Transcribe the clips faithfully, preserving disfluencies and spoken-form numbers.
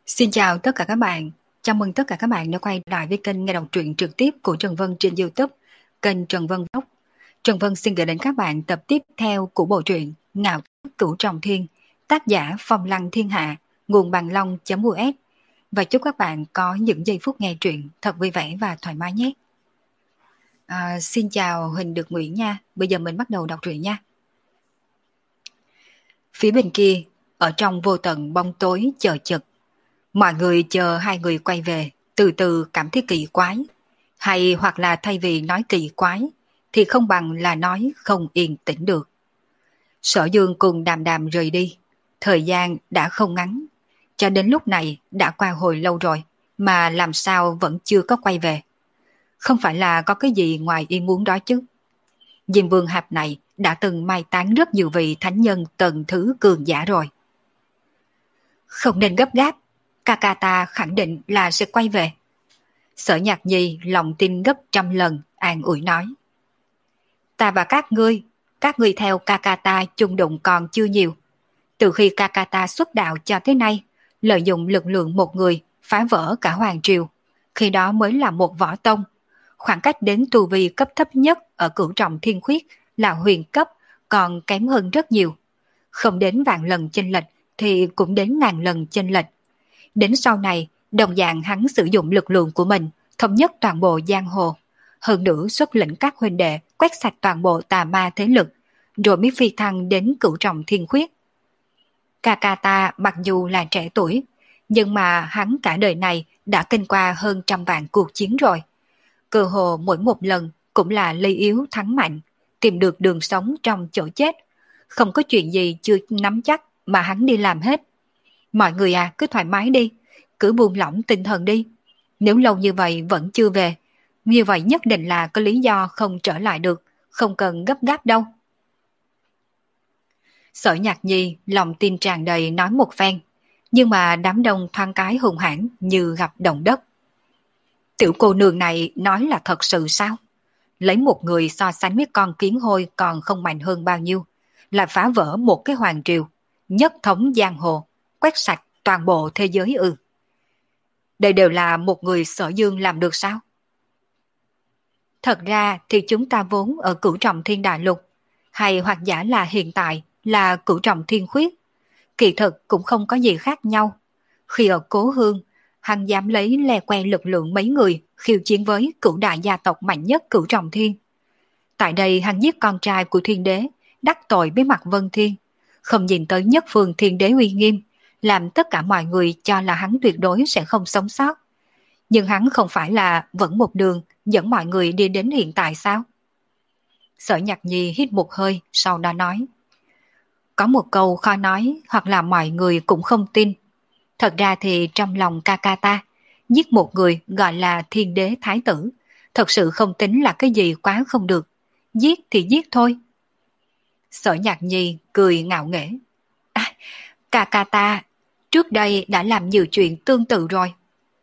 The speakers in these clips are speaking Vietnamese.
Xin chào tất cả các bạn. Chào mừng tất cả các bạn đã quay lại với kênh nghe đọc truyện trực tiếp của Trần Vân trên YouTube, kênh Trần Vân Vlog. Trần Vân xin gửi đến các bạn tập tiếp theo của bộ truyện Ngạo Cửu Trọng Thiên, tác giả Phong Lăng Thiên Hạ, nguồn bằng long.us. Và chúc các bạn có những giây phút nghe truyện thật vui vẻ và thoải mái nhé. À, xin chào Huỳnh Được Nguyễn nha. Bây giờ mình bắt đầu đọc truyện nha. Phía bên kia, ở trong vô tận bóng tối chờ chực, mọi người chờ hai người quay về, từ từ cảm thấy kỳ quái. Hay hoặc là thay vì nói kỳ quái, thì không bằng là nói không yên tĩnh được. Sở Dương cùng Đàm Đàm rời đi. Thời gian đã không ngắn. Cho đến lúc này đã qua hồi lâu rồi, mà làm sao vẫn chưa có quay về. Không phải là có cái gì ngoài ý muốn đó chứ. Diêm Vương Hạp này đã từng mai táng rất nhiều vị thánh nhân tầng thứ cường giả rồi. Không nên gấp gáp. Ca ca ta khẳng định là sẽ quay về. Sở Nhạc Nhi lòng tin gấp trăm lần, an ủi nói. Ta và các ngươi, các ngươi theo ca ca ta chung đụng còn chưa nhiều. Từ khi ca ca ta xuất đạo cho tới nay, lợi dụng lực lượng một người phá vỡ cả hoàng triều. Khi đó mới là một võ tông. Khoảng cách đến tu vi cấp thấp nhất ở cửu trọng thiên khuyết là huyền cấp, còn kém hơn rất nhiều. Không đến vạn lần chênh lệch thì cũng đến ngàn lần chênh lệch. Đến sau này, đồng dạng hắn sử dụng lực lượng của mình, thống nhất toàn bộ giang hồ. Hơn nữa xuất lĩnh các huynh đệ quét sạch toàn bộ tà ma thế lực, rồi mới phi thăng đến cửu trọng thiên khuyết. Ca ca ta mặc dù là trẻ tuổi, nhưng mà hắn cả đời này đã kinh qua hơn trăm vạn cuộc chiến rồi. Cơ hồ mỗi một lần cũng là lây yếu thắng mạnh, tìm được đường sống trong chỗ chết. Không có chuyện gì chưa nắm chắc mà hắn đi làm hết. Mọi người à, cứ thoải mái đi, cứ buông lỏng tinh thần đi. Nếu lâu như vậy vẫn chưa về, như vậy nhất định là có lý do không trở lại được, không cần gấp gáp đâu. Sở Nhạc Nhi lòng tin tràn đầy nói một phen, nhưng mà đám đông thoáng cái hùng hãn như gặp động đất. Tiểu cô nương này nói là thật sự sao? Lấy một người so sánh với con kiến hôi còn không mạnh hơn bao nhiêu, là phá vỡ một cái hoàng triều, nhất thống giang hồ, quét sạch toàn bộ thế giới ư? Đây đều là một người Sở Dương làm được sao? Thật ra thì chúng ta vốn ở cửu trọng thiên đại lục, hay hoặc giả là hiện tại là cửu trọng thiên khuyết. Kỳ thực cũng không có gì khác nhau. Khi ở Cố Hương, hắn dám lấy le que lực lượng mấy người khiêu chiến với cửu đại gia tộc mạnh nhất cửu trọng thiên. Tại đây hắn giết con trai của thiên đế, đắc tội với mặt Vân Thiên, không nhìn tới nhất phương thiên đế uy nghiêm, làm tất cả mọi người cho là hắn tuyệt đối sẽ không sống sót. Nhưng hắn không phải là vẫn một đường dẫn mọi người đi đến hiện tại sao? Sở Nhạc Nhi hít một hơi, sau đó nói. Có một câu khó nói, hoặc là mọi người cũng không tin. Thật ra thì trong lòng ca ca ta, giết một người gọi là thiên đế thái tử, thật sự không tính là cái gì quá không được. Giết thì giết thôi. Sở Nhạc Nhi cười ngạo nghễ. À, ca ca ta trước đây đã làm nhiều chuyện tương tự rồi.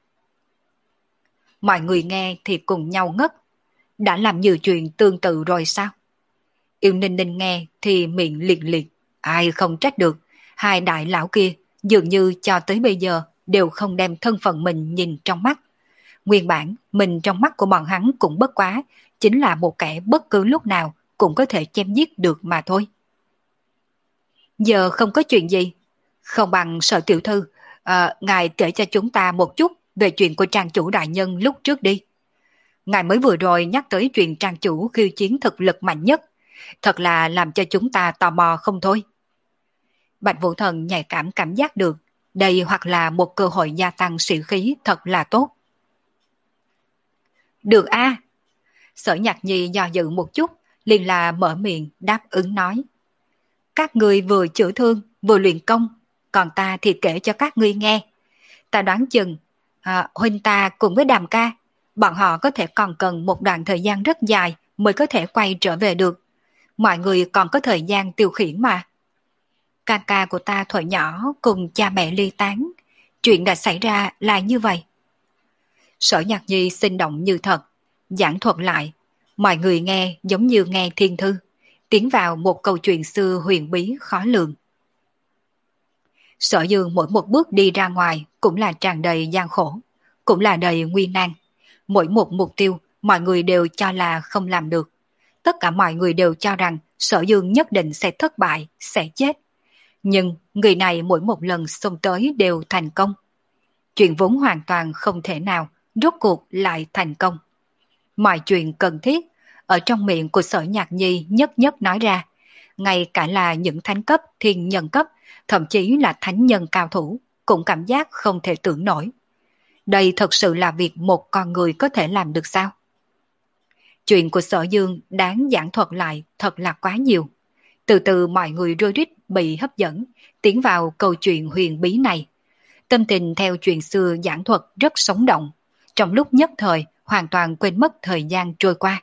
Mọi người nghe thì cùng nhau ngất. Đã làm nhiều chuyện tương tự rồi sao? Yêu Ninh Ninh nghe thì miệng liệt liệt. Ai không trách được. Hai đại lão kia dường như cho tới bây giờ đều không đem thân phận mình nhìn trong mắt. Nguyên bản mình trong mắt của bọn hắn cũng bất quá, chính là một kẻ bất cứ lúc nào cũng có thể chém giết được mà thôi. Giờ không có chuyện gì. Không bằng Sở tiểu thư, à, ngài kể cho chúng ta một chút về chuyện của trang chủ đại nhân lúc trước đi. Ngài mới vừa rồi nhắc tới chuyện trang chủ khiêu chiến thực lực mạnh nhất, thật là làm cho chúng ta tò mò không thôi. Bạch Vũ Thần nhạy cảm cảm giác được, đây hoặc là một cơ hội gia tăng sĩ khí thật là tốt. Được a. Sở Nhạc Nhi do dự một chút, liền là mở miệng đáp ứng nói. Các ngươi vừa chữa thương, vừa luyện công, còn ta thì kể cho các ngươi nghe. Ta đoán chừng, à, huynh ta cùng với Đàm ca, bọn họ có thể còn cần một đoạn thời gian rất dài mới có thể quay trở về được. Mọi người còn có thời gian tiêu khiển mà. Ca ca của ta thuở nhỏ cùng cha mẹ ly tán, chuyện đã xảy ra là như vậy. Sở Nhạc Nhi sinh động như thật, giảng thuật lại, mọi người nghe giống như nghe thiên thư, tiến vào một câu chuyện xưa huyền bí khó lường. Sở Dương mỗi một bước đi ra ngoài cũng là tràn đầy gian khổ, cũng là đầy nguy nan. Mỗi một mục tiêu mọi người đều cho là không làm được. Tất cả mọi người đều cho rằng Sở Dương nhất định sẽ thất bại, sẽ chết. Nhưng người này mỗi một lần xông tới đều thành công. Chuyện vốn hoàn toàn không thể nào, rốt cuộc lại thành công. Mọi chuyện cần thiết, ở trong miệng của Sở Nhạc Nhi nhất nhất nói ra. Ngay cả là những thánh cấp, thiên nhân cấp, thậm chí là thánh nhân cao thủ, cũng cảm giác không thể tưởng nổi. Đây thật sự là việc một con người có thể làm được sao? Chuyện của Sở Dương đáng giảng thuật lại thật là quá nhiều. Từ từ mọi người rối rít bị hấp dẫn, tiến vào câu chuyện huyền bí này. Tâm tình theo chuyện xưa giảng thuật rất sống động, trong lúc nhất thời hoàn toàn quên mất thời gian trôi qua.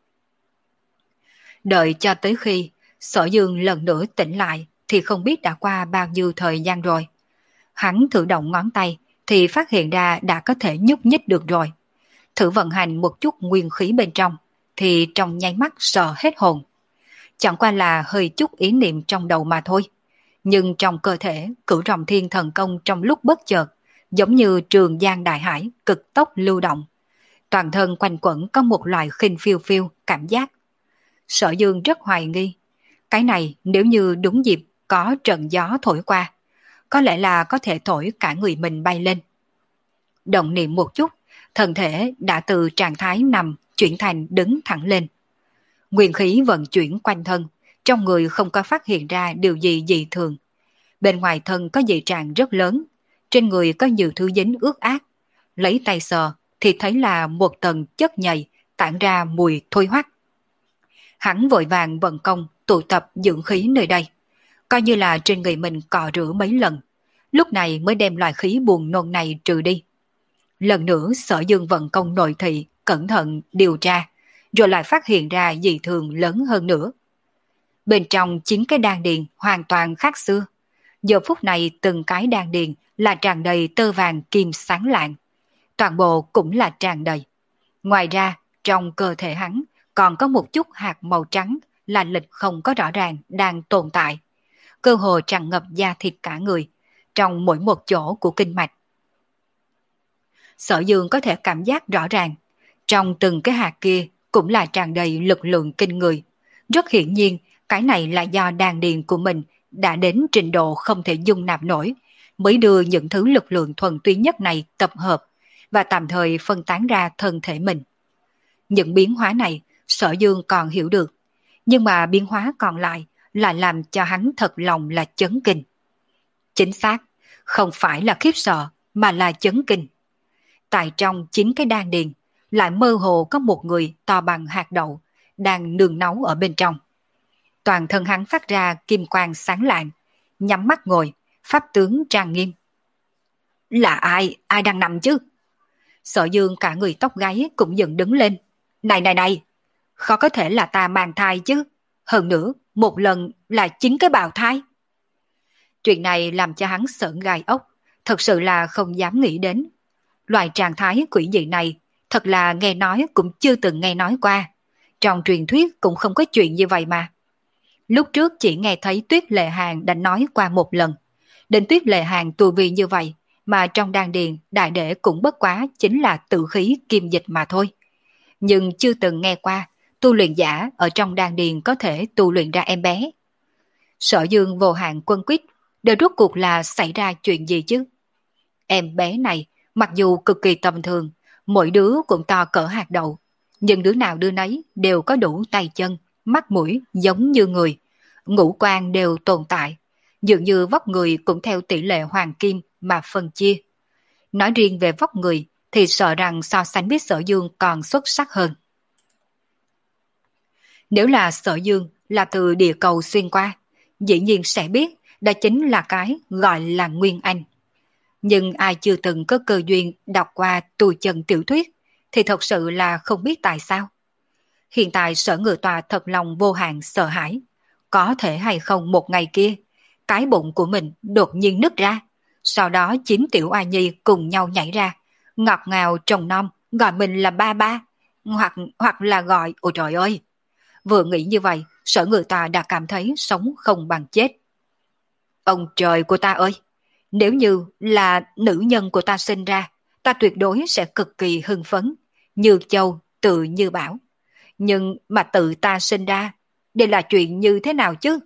Đợi cho tới khi Sở Dương lần nữa tỉnh lại thì không biết đã qua bao nhiêu thời gian rồi. Hắn thử động ngón tay thì phát hiện ra đã có thể nhúc nhích được rồi. Thử vận hành một chút nguyên khí bên trong thì trong nháy mắt sợ hết hồn. Chẳng qua là hơi chút ý niệm trong đầu mà thôi. Nhưng trong cơ thể cửu rồng thiên thần công trong lúc bất chợt giống như trường giang đại hải cực tốc lưu động. Toàn thân quanh quẩn có một loại khinh phiêu phiêu cảm giác. Sở Dương rất hoài nghi. Cái này nếu như đúng dịp có trận gió thổi qua, có lẽ là có thể thổi cả người mình bay lên. Động niệm một chút, thân thể đã từ trạng thái nằm chuyển thành đứng thẳng lên. Nguyên khí vận chuyển quanh thân, trong người không có phát hiện ra điều gì dị thường. Bên ngoài thân có dị trạng rất lớn, trên người có nhiều thứ dính ướt át. Lấy tay sờ thì thấy là một tầng chất nhầy tản ra mùi thôi hoắc. Hắn vội vàng vận công tụ tập dưỡng khí nơi đây, coi như là trên người mình cọ rửa mấy lần, lúc này mới đem loại khí buồn nôn này trừ đi. Lần nữa Sở Dương vận công nội thị, cẩn thận điều tra, rồi lại phát hiện ra dị thường lớn hơn nữa. Bên trong chín cái đan điền hoàn toàn khác xưa. Giờ phút này từng cái đan điền là tràn đầy tơ vàng kim sáng lạng. Toàn bộ cũng là tràn đầy. Ngoài ra, trong cơ thể hắn còn có một chút hạt màu trắng là lịch không có rõ ràng đang tồn tại. Cơ hồ tràn ngập da thịt cả người, trong mỗi một chỗ của kinh mạch. Sở Dương có thể cảm giác rõ ràng, trong từng cái hạt kia cũng là tràn đầy lực lượng kinh người. Rất hiển nhiên, cái này là do đan điền của mình đã đến trình độ không thể dung nạp nổi, mới đưa những thứ lực lượng thuần túy nhất này tập hợp và tạm thời phân tán ra thân thể mình. Những biến hóa này Sở Dương còn hiểu được, nhưng mà biến hóa còn lại là làm cho hắn thật lòng là chấn kinh. Chính xác, không phải là khiếp sợ mà là chấn kinh. Tại trong chín cái đan điền lại mơ hồ có một người to bằng hạt đậu đang nương náu ở bên trong. Toàn thân hắn phát ra kim quang sáng lạng, nhắm mắt ngồi, pháp tướng trang nghiêm. Là ai, ai đang nằm chứ? Sở Dương cả người tóc gáy cũng dựng đứng lên. Này này này, khó có thể là ta mang thai chứ. Hơn nữa, một lần là chín cái bào thai. Chuyện này làm cho hắn sởn gai ốc, thật sự là không dám nghĩ đến. Loại trạng thái quỷ dị này, thật là nghe nói cũng chưa từng nghe nói qua. Trong truyền thuyết cũng không có chuyện như vậy mà. Lúc trước chỉ nghe thấy Tuyết Lệ Hàn đã nói qua một lần. Đến Tuyết Lệ Hàn tu vi như vậy, mà trong đan điền đại đệ cũng bất quá chính là tự khí kim dịch mà thôi. Nhưng chưa từng nghe qua, tu luyện giả ở trong đan điền có thể tu luyện ra em bé. Sở Dương vô hạn quân quyết, đều rốt cuộc là xảy ra chuyện gì chứ? Em bé này, mặc dù cực kỳ tầm thường, mỗi đứa cũng to cỡ hạt đậu, nhưng đứa nào đứa nấy đều có đủ tay chân, mắt mũi giống như người, ngũ quan đều tồn tại, dường như vóc người cũng theo tỷ lệ hoàng kim mà phân chia. Nói riêng về vóc người thì sợ rằng so sánh với Sở Dương còn xuất sắc hơn. Nếu là Sở Dương là từ địa cầu xuyên qua, dĩ nhiên sẽ biết đó chính là cái gọi là Nguyên Anh. Nhưng ai chưa từng có cơ duyên đọc qua tu chân tiểu thuyết thì thật sự là không biết tại sao. Hiện tại Sở Ngự Tòa thật lòng vô hạn sợ hãi. Có thể hay không một ngày kia, cái bụng của mình đột nhiên nứt ra, sau đó chín tiểu oa nhi cùng nhau nhảy ra, ngọt ngào trồng non, gọi mình là ba ba, hoặc hoặc là gọi ôi trời ơi. Vừa nghĩ như vậy, Sở Ngự Tòa đã cảm thấy sống không bằng chết. Ông trời của ta ơi! Nếu như là nữ nhân của ta sinh ra, ta tuyệt đối sẽ cực kỳ hưng phấn, như châu, tự như bảo. Nhưng mà tự ta sinh ra, đây là chuyện như thế nào chứ?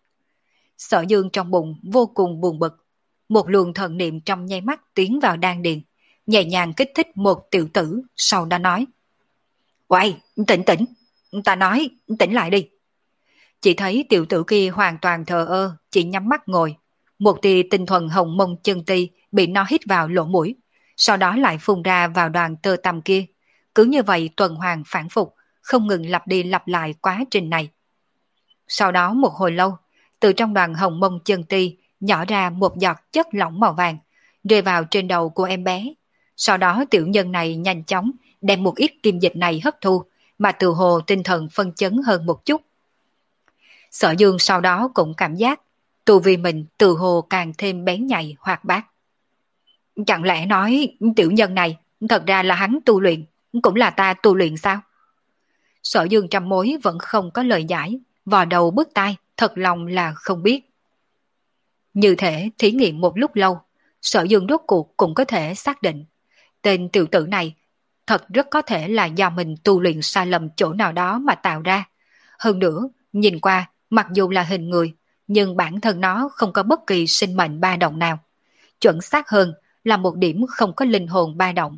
Sở Dương trong bụng vô cùng buồn bực. Một luồng thần niệm trong nháy mắt tiến vào đan điền, nhẹ nhàng kích thích một tiểu tử, sau đó nói. Quay, tỉnh tỉnh, ta nói, tỉnh lại đi. Chỉ thấy tiểu tử kia hoàn toàn thờ ơ, chỉ nhắm mắt ngồi. Một tia tinh thuần hồng mông chân ti bị nó hít vào lỗ mũi, sau đó lại phun ra vào đoàn tơ tằm kia. Cứ như vậy tuần hoàn phản phục, không ngừng lặp đi lặp lại quá trình này. Sau đó một hồi lâu, từ trong đoàn hồng mông chân ti nhỏ ra một giọt chất lỏng màu vàng, rơi vào trên đầu của em bé. Sau đó tiểu nhân này nhanh chóng đem một ít kim dịch này hấp thu, mà từ hồ tinh thần phân chấn hơn một chút. Sở Dương sau đó cũng cảm giác tu vi mình từ hồ càng thêm bén nhạy hoạt bát. Chẳng lẽ nói tiểu nhân này thật ra là hắn tu luyện, cũng là ta tu luyện sao? Sở Dương trăm mối vẫn không có lời giải, vò đầu bứt tai, thật lòng là không biết. Như thể thí nghiệm một lúc lâu, Sở Dương rốt cuộc cũng có thể xác định tên tiểu tử này thật rất có thể là do mình tu luyện sai lầm chỗ nào đó mà tạo ra. Hơn nữa, nhìn qua, mặc dù là hình người, nhưng bản thân nó không có bất kỳ sinh mệnh ba động nào. Chuẩn xác hơn là một điểm không có linh hồn ba động.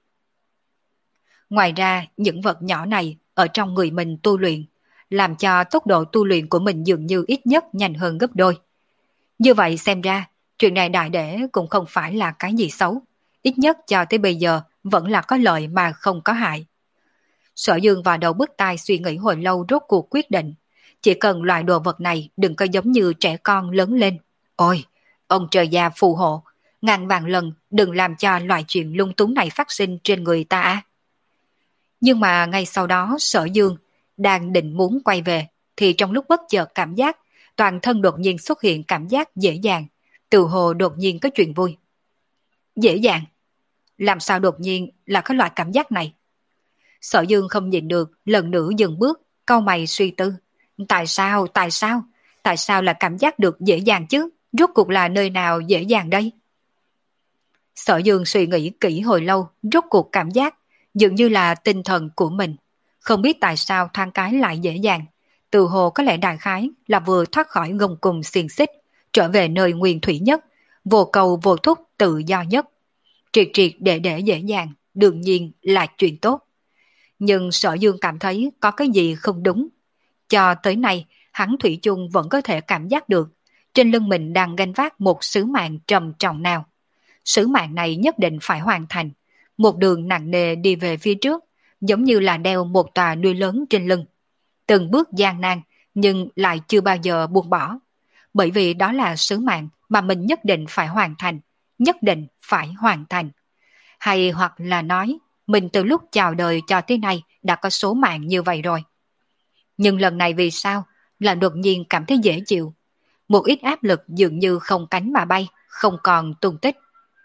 Ngoài ra, những vật nhỏ này ở trong người mình tu luyện, làm cho tốc độ tu luyện của mình dường như ít nhất nhanh hơn gấp đôi. Như vậy xem ra, chuyện này đại để cũng không phải là cái gì xấu. Ít nhất cho tới bây giờ vẫn là có lợi mà không có hại. Sở Dương vào đầu bứt tai suy nghĩ hồi lâu rốt cuộc quyết định. Chỉ cần loại đồ vật này đừng có giống như trẻ con lớn lên. Ôi, ông trời già phù hộ, ngàn vạn lần đừng làm cho loại chuyện lung túng này phát sinh trên người ta. Nhưng mà ngay sau đó Sở Dương đang định muốn quay về, thì trong lúc bất chợt cảm giác toàn thân đột nhiên xuất hiện cảm giác dễ dàng, từ hồ đột nhiên có chuyện vui. Dễ dàng? Làm sao đột nhiên là có loại cảm giác này? Sở Dương không nhìn được, lần nữa dừng bước, cau mày suy tư. Tại sao, tại sao, tại sao là cảm giác được dễ dàng chứ? Rốt cuộc là nơi nào dễ dàng đây? Sở Dương suy nghĩ kỹ hồi lâu, rốt cuộc cảm giác dường như là tinh thần của mình. Không biết tại sao thoáng cái lại dễ dàng. Từ hồ có lẽ đại khái là vừa thoát khỏi gông cùm xiềng xích, trở về nơi nguyên thủy nhất, vô cầu vô thúc tự do nhất. Triệt triệt để để dễ dàng, đương nhiên là chuyện tốt. Nhưng Sở Dương cảm thấy có cái gì không đúng. Cho tới nay, hắn thủy chung vẫn có thể cảm giác được trên lưng mình đang gánh vác một sứ mạng trầm trọng nào. Sứ mạng này nhất định phải hoàn thành. Một đường nặng nề đi về phía trước, giống như là đeo một tòa núi lớn trên lưng. Từng bước gian nan, nhưng lại chưa bao giờ buông bỏ. Bởi vì đó là sứ mạng mà mình nhất định phải hoàn thành, nhất định phải hoàn thành. Hay hoặc là nói, mình từ lúc chào đời cho tới nay đã có số mạng như vậy rồi. Nhưng lần này vì sao là đột nhiên cảm thấy dễ chịu. Một ít áp lực dường như không cánh mà bay, không còn tung tích.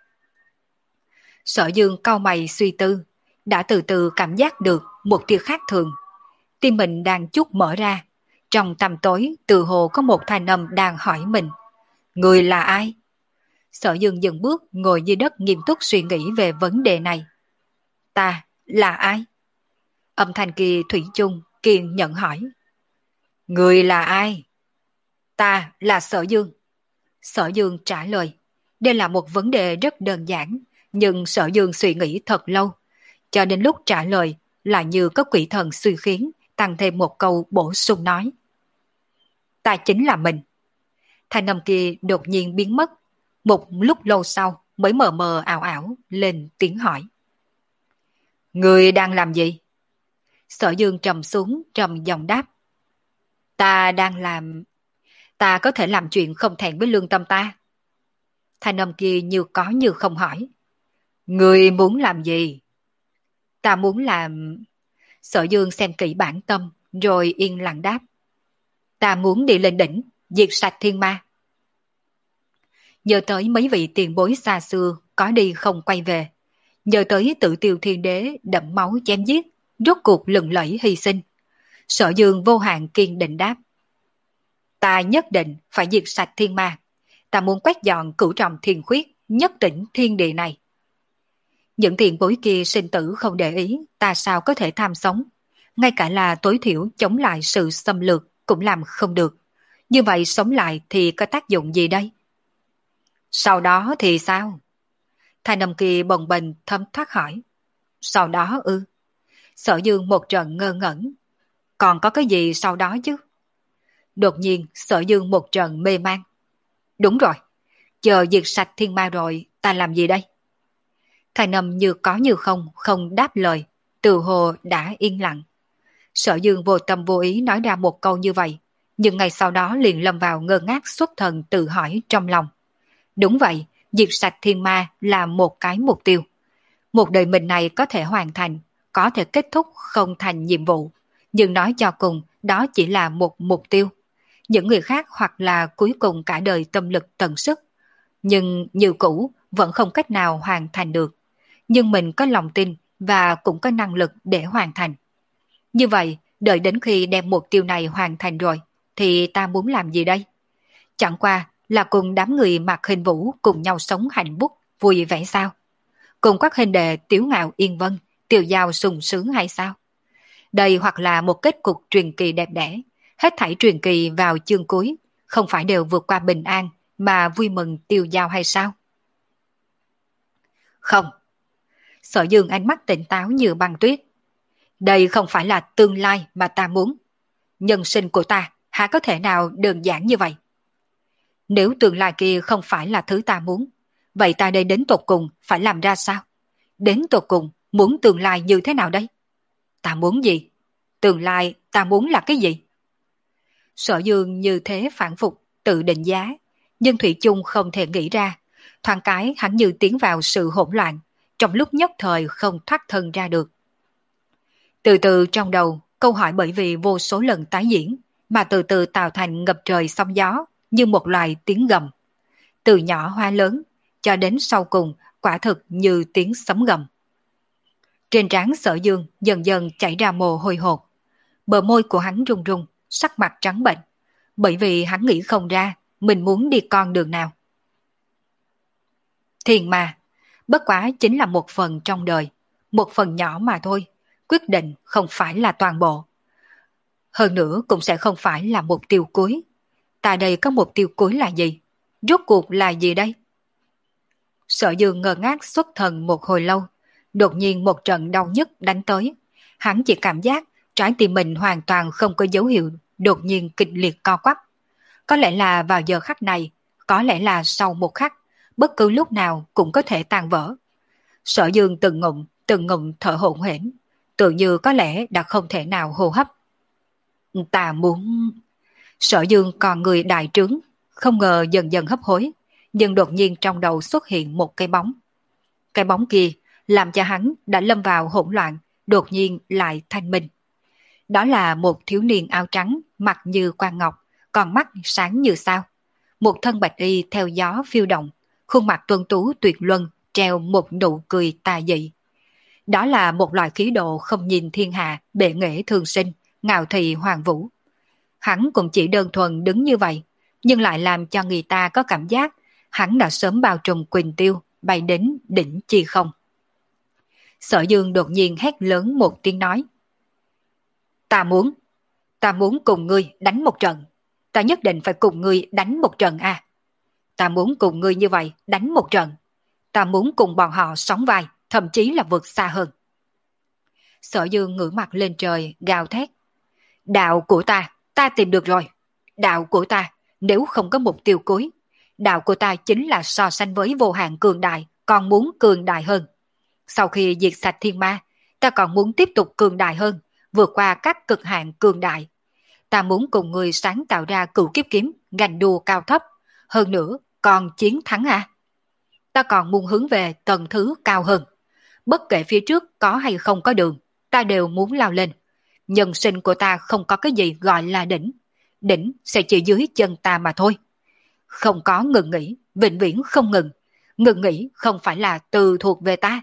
Sở Dương cau mày suy tư, đã từ từ cảm giác được một tia khác thường. Tim mình đang chút mở ra. Trong tăm tối, từ hồ có một thanh âm đang hỏi mình. Người là ai? Sở Dương dừng bước ngồi dưới đất nghiêm túc suy nghĩ về vấn đề này. Ta là ai? Âm thanh kia thủy chung kiên nhẫn hỏi. Người là ai? Ta là Sở Dương. Sở Dương trả lời. Đây là một vấn đề rất đơn giản, nhưng Sở Dương suy nghĩ thật lâu. Cho đến lúc trả lời là như có quỷ thần suy khiến, tăng thêm một câu bổ sung nói. Ta chính là mình. Thanh âm kia đột nhiên biến mất. Một lúc lâu sau mới mờ mờ ảo ảo lên tiếng hỏi. Người đang làm gì? Sở Dương trầm xuống trầm giọng đáp. Ta đang làm... Ta có thể làm chuyện không thẹn với lương tâm ta. Thanh âm kia như có như không hỏi. Người muốn làm gì? Ta muốn làm... Sở Dương xem kỹ bản tâm rồi yên lặng đáp. Ta muốn đi lên đỉnh, diệt sạch thiên ma. Nhớ tới mấy vị tiền bối xa xưa có đi không quay về. Nhớ tới tự tiêu thiên đế đẫm máu chém giết, rốt cuộc lừng lẫy hy sinh. Sở Dương vô hạn kiên định đáp. Ta nhất định phải diệt sạch thiên ma. Ta muốn quét dọn cửu trọng thiên khuyết, nhất tỉnh thiên địa này. Những tiền bối kia sinh tử không để ý, ta sao có thể tham sống. Ngay cả là tối thiểu chống lại sự xâm lược cũng làm không được. Như vậy sống lại thì có tác dụng gì đây? Sau đó thì sao? Thanh âm kia bồng bềnh thấm thoát hỏi. Sau đó ư? Sở Dương một trận ngơ ngẩn. Còn có cái gì sau đó chứ? Đột nhiên Sở Dương một trận mê man. Đúng rồi, chờ diệt sạch thiên ma rồi, ta làm gì đây? Thanh âm như có như không, không đáp lời, từ hồ đã yên lặng. Sở Dương vô tâm vô ý nói ra một câu như vậy, nhưng ngay sau đó liền lâm vào ngơ ngác xuất thần tự hỏi trong lòng. Đúng vậy, diệt sạch thiên ma là một cái mục tiêu. Một đời mình này có thể hoàn thành, có thể kết thúc không thành nhiệm vụ, nhưng nói cho cùng đó chỉ là một mục tiêu. Những người khác hoặc là cuối cùng cả đời tâm lực tận sức, nhưng như cũ vẫn không cách nào hoàn thành được. Nhưng mình có lòng tin và cũng có năng lực để hoàn thành. Như vậy, đợi đến khi đem mục tiêu này hoàn thành rồi, thì ta muốn làm gì đây? Chẳng qua là cùng đám người mặc hình vũ cùng nhau sống hạnh phúc, vui vẻ sao? Cùng các hình đệ Tiếu Ngạo Yên Vân, Tiêu Giao sung sướng hay sao? Đây hoặc là một kết cục truyền kỳ đẹp đẽ, hết thảy truyền kỳ vào chương cuối, không phải đều vượt qua bình an mà vui mừng tiêu dao hay sao? Không. Sở Dương ánh mắt tỉnh táo như băng tuyết. Đây không phải là tương lai mà ta muốn. Nhân sinh của ta há có thể nào đơn giản như vậy? Nếu tương lai kia không phải là thứ ta muốn, vậy ta đây đến tột cùng phải làm ra sao? Đến tột cùng muốn tương lai như thế nào đây? Ta muốn gì? Tương lai ta muốn là cái gì? Sở Dương như thế phản phục, tự định giá, nhưng Thủy chung không thể nghĩ ra. Thoáng cái hắn như tiến vào sự hỗn loạn, trong lúc nhất thời không thoát thân ra được. Từ từ trong đầu, câu hỏi bởi vì vô số lần tái diễn, mà từ từ tạo thành ngập trời sóng gió, như một loài tiếng gầm. Từ nhỏ hoa lớn, cho đến sau cùng, quả thực như tiếng sấm gầm. Trên trán Sở Dương dần dần chảy ra mồ hôi hột. Bờ môi của hắn run run, sắc mặt trắng bệnh, bởi vì hắn nghĩ không ra mình muốn đi con đường nào. Thiền ma, bất quá chính là một phần trong đời, một phần nhỏ mà thôi, quyết định không phải là toàn bộ. Hơn nữa cũng sẽ không phải là mục tiêu cuối. Tại đây có mục tiêu cuối là gì? Rốt cuộc là gì đây? Sở Dương ngơ ngác xuất thần một hồi lâu, đột nhiên một trận đau nhức đánh tới. Hắn chỉ cảm giác trái tim mình hoàn toàn không có dấu hiệu đột nhiên kịch liệt co quắp. Có lẽ là vào giờ khắc này, có lẽ là sau một khắc, bất cứ lúc nào cũng có thể tan vỡ. Sở Dương từng ngụm, từng ngụm thở hổn hển, tự như có lẽ đã không thể nào hô hấp. Ta muốn... Sở Dương còn người đại trướng, không ngờ dần dần hấp hối, nhưng đột nhiên trong đầu xuất hiện một cái bóng. Cái bóng kia làm cho hắn đã lâm vào hỗn loạn, đột nhiên lại thanh minh. Đó là một thiếu niên áo trắng, mặt như quan ngọc, còn mắt sáng như sao. Một thân bạch y theo gió phiêu động, khuôn mặt tuấn tú tuyệt luân, treo một nụ cười tà dị. Đó là một loại khí độ không nhìn thiên hạ, bệ nghệ thường sinh, ngạo thị hoàng vũ. Hắn cũng chỉ đơn thuần đứng như vậy, nhưng lại làm cho người ta có cảm giác hắn đã sớm bao trùm Quỳnh Tiêu, bay đến đỉnh chi không. Sở Dương đột nhiên hét lớn một tiếng nói. Ta muốn, ta muốn cùng ngươi đánh một trận. Ta nhất định phải cùng ngươi đánh một trận à. Ta muốn cùng ngươi như vậy đánh một trận. Ta muốn cùng bọn họ sóng vai, thậm chí là vượt xa hơn. Sở Dương ngửa mặt lên trời, gào thét. Đạo của ta, ta tìm được rồi. Đạo của ta, nếu không có mục tiêu cuối, đạo của ta chính là so sánh với vô hạn cường đại, còn muốn cường đại hơn. Sau khi diệt sạch thiên ma, ta còn muốn tiếp tục cường đại hơn, vượt qua các cực hạn cường đại. Ta muốn cùng người sáng tạo ra cửu kiếp kiếm, gành đua cao thấp, hơn nữa còn chiến thắng à. Ta còn muốn hướng về tầng thứ cao hơn. Bất kể phía trước có hay không có đường, ta đều muốn lao lên. Nhân sinh của ta không có cái gì gọi là đỉnh. Đỉnh sẽ chỉ dưới chân ta mà thôi. Không có ngừng nghỉ, vĩnh viễn không ngừng. Ngừng nghỉ không phải là từ thuộc về ta.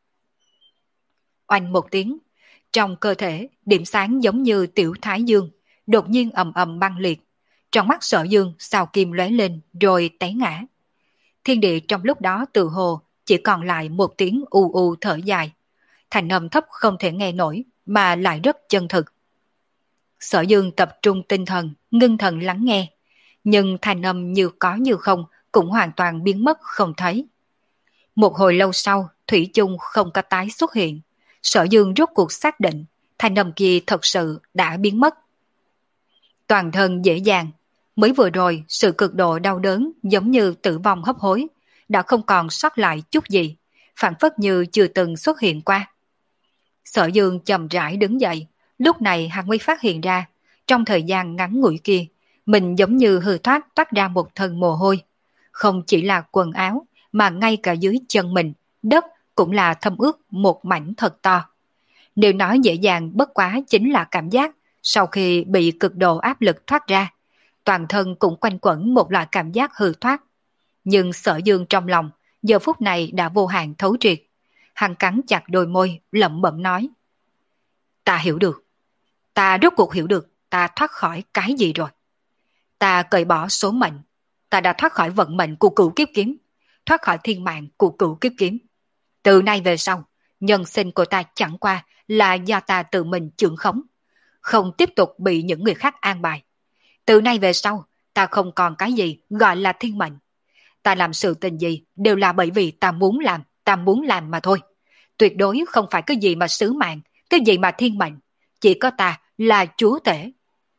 Oanh một tiếng, trong cơ thể, điểm sáng giống như tiểu thái dương, đột nhiên ầm ầm băng liệt. Trong mắt Sở Dương sao kim lóe lên rồi té ngã. Thiên địa trong lúc đó tự hồ chỉ còn lại một tiếng u u thở dài. Thành âm thấp không thể nghe nổi mà lại rất chân thực. Sở Dương tập trung tinh thần, ngưng thần lắng nghe. Nhưng thành âm như có như không cũng hoàn toàn biến mất không thấy. Một hồi lâu sau, Thủy chung không có tái xuất hiện. Sở Dương rốt cuộc xác định thành âm kia thật sự đã biến mất. Toàn thân dễ dàng. Mới vừa rồi sự cực độ đau đớn giống như tử vong hấp hối đã không còn sót lại chút gì, phản phất như chưa từng xuất hiện qua. Sở Dương chậm rãi đứng dậy, lúc này hắn mới phát hiện ra, trong thời gian ngắn ngủi kia, mình giống như hư thoát toát ra một thân mồ hôi. Không chỉ là quần áo, mà ngay cả dưới chân mình, đất cũng là thấm ướt một mảnh thật to. Nếu nói dễ dàng bất quá chính là cảm giác sau khi bị cực độ áp lực thoát ra, toàn thân cũng quanh quẩn một loại cảm giác hư thoát. Nhưng Sở Dương trong lòng, giờ phút này đã vô hạn thấu triệt. Hắn cắn chặt đôi môi, lẩm bẩm nói. Ta hiểu được. Ta rốt cuộc hiểu được ta thoát khỏi cái gì rồi. Ta cởi bỏ số mệnh. Ta đã thoát khỏi vận mệnh của cửu kiếp kiếm, thoát khỏi thiên mạng của cửu kiếp kiếm. Từ nay về sau, nhân sinh của ta chẳng qua là do ta tự mình trưởng khống, không tiếp tục bị những người khác an bài. Từ nay về sau, ta không còn cái gì gọi là thiên mệnh. Ta làm sự tình gì đều là bởi vì ta muốn làm, ta muốn làm mà thôi. Tuyệt đối không phải cái gì mà sứ mạng, cái gì mà thiên mệnh. Chỉ có ta là chúa tể.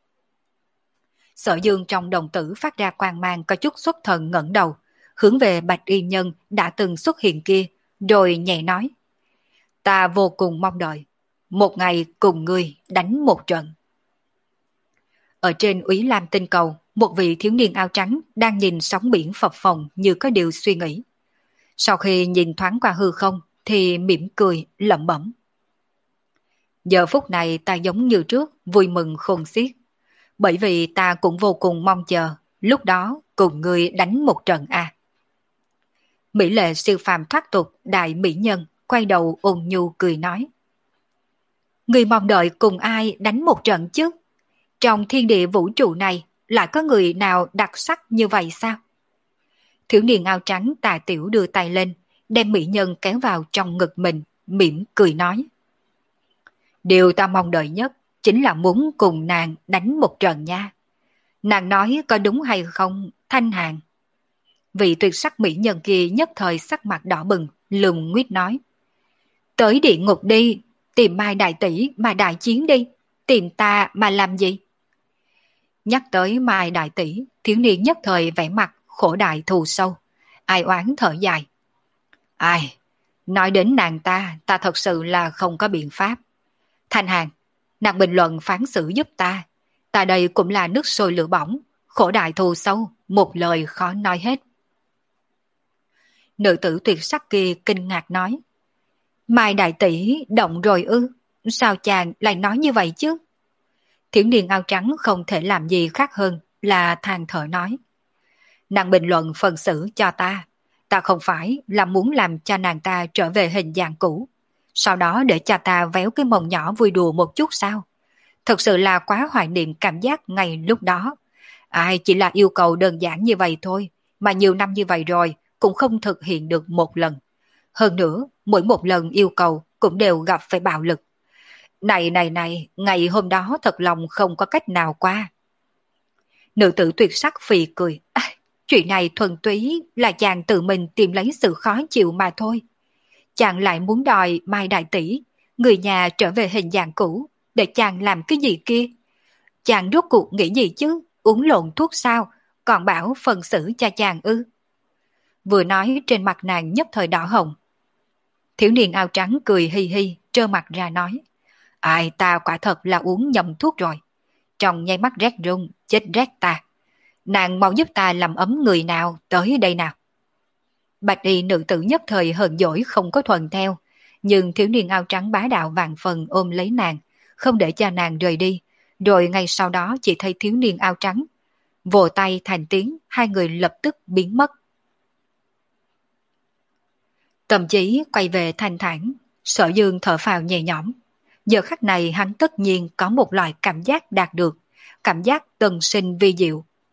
Sở Dương trong đồng tử phát ra quang mang có chút xuất thần ngẩng đầu, hướng về Bạch Y Nhân đã từng xuất hiện kia, rồi nhẹ nói. Ta vô cùng mong đợi, một ngày cùng ngươi đánh một trận. Ở trên Úy Lam tinh cầu, một vị thiếu niên áo trắng đang nhìn sóng biển phập phồng như có điều suy nghĩ. Sau khi nhìn thoáng qua hư không, thì mỉm cười, lẩm bẩm. Giờ phút này ta giống như trước, vui mừng khôn xiết. Bởi vì ta cũng vô cùng mong chờ, lúc đó cùng ngươi đánh một trận à. Mỹ lệ siêu phàm thoát tục đại mỹ nhân, quay đầu ôn nhu cười nói. Ngươi mong đợi cùng ai đánh một trận chứ? Trong thiên địa vũ trụ này, lại có người nào đặc sắc như vậy sao? Thiếu niên áo trắng tà tiểu đưa tay lên, đem mỹ nhân kéo vào trong ngực mình, mỉm cười nói. Điều ta mong đợi nhất chính là muốn cùng nàng đánh một trận nha. Nàng nói có đúng hay không, Thanh Hàn? Vị tuyệt sắc mỹ nhân kia nhất thời sắc mặt đỏ bừng, lườm nguyết nói. Tới địa ngục đi, tìm Mai đại tỷ mà đại chiến đi, tìm ta mà làm gì? Nhắc tới Mai đại tỷ, thiếu niên nhất thời vẻ mặt khổ đại thù sâu, ai oán thở dài. Ai, nói đến nàng ta, ta thật sự là không có biện pháp. Thanh Hàn, nàng bình luận phán xử giúp ta, ta đây cũng là nước sôi lửa bỏng, khổ đại thù sâu, một lời khó nói hết. Nữ tử tuyệt sắc kia kinh ngạc nói. Mai đại tỷ động rồi ư, sao chàng lại nói như vậy chứ? Thiếu niên áo trắng không thể làm gì khác hơn là than thở nói. Nàng bình luận phần xử cho ta, ta không phải là muốn làm cho nàng ta trở về hình dạng cũ, sau đó để cho ta véo cái mông nhỏ vui đùa một chút sao? Thật sự là quá hoài niệm cảm giác ngay lúc đó. Ai chỉ là yêu cầu đơn giản như vậy thôi, mà nhiều năm như vậy rồi cũng không thực hiện được một lần. Hơn nữa, mỗi một lần yêu cầu cũng đều gặp phải bạo lực. Này này này, ngày hôm đó thật lòng không có cách nào qua. Nữ tử tuyệt sắc phì cười. À, chuyện này thuần túy là chàng tự mình tìm lấy sự khó chịu mà thôi. Chàng lại muốn đòi Mai đại tỷ, người nhà trở về hình dạng cũ, để chàng làm cái gì kia? Chàng rốt cuộc nghĩ gì chứ? Uống lộn thuốc sao? Còn bảo phần xử cho chàng ư? Vừa nói trên mặt nàng nhất thời đỏ hồng. Thiếu niên áo trắng cười hi hi, trơ mặt ra nói. Ai ta quả thật là uống nhầm thuốc rồi. Trong nháy mắt rét run, chết rét ta. Nàng mau giúp ta làm ấm người nào tới đây nào. Bạch y nữ tử nhất thời hờn dỗi không có thuần theo, nhưng thiếu niên áo trắng bá đạo vàng phần ôm lấy nàng, không để cho nàng rời đi, rồi ngay sau đó chỉ thấy thiếu niên áo trắng. Vồ tay thành tiếng, hai người lập tức biến mất. Tâm trí quay về thanh thản, Sở Dương thở phào nhẹ nhõm. Giờ khắc này hắn tất nhiên có một loại cảm giác đạt được, cảm giác tân sinh vi diệu,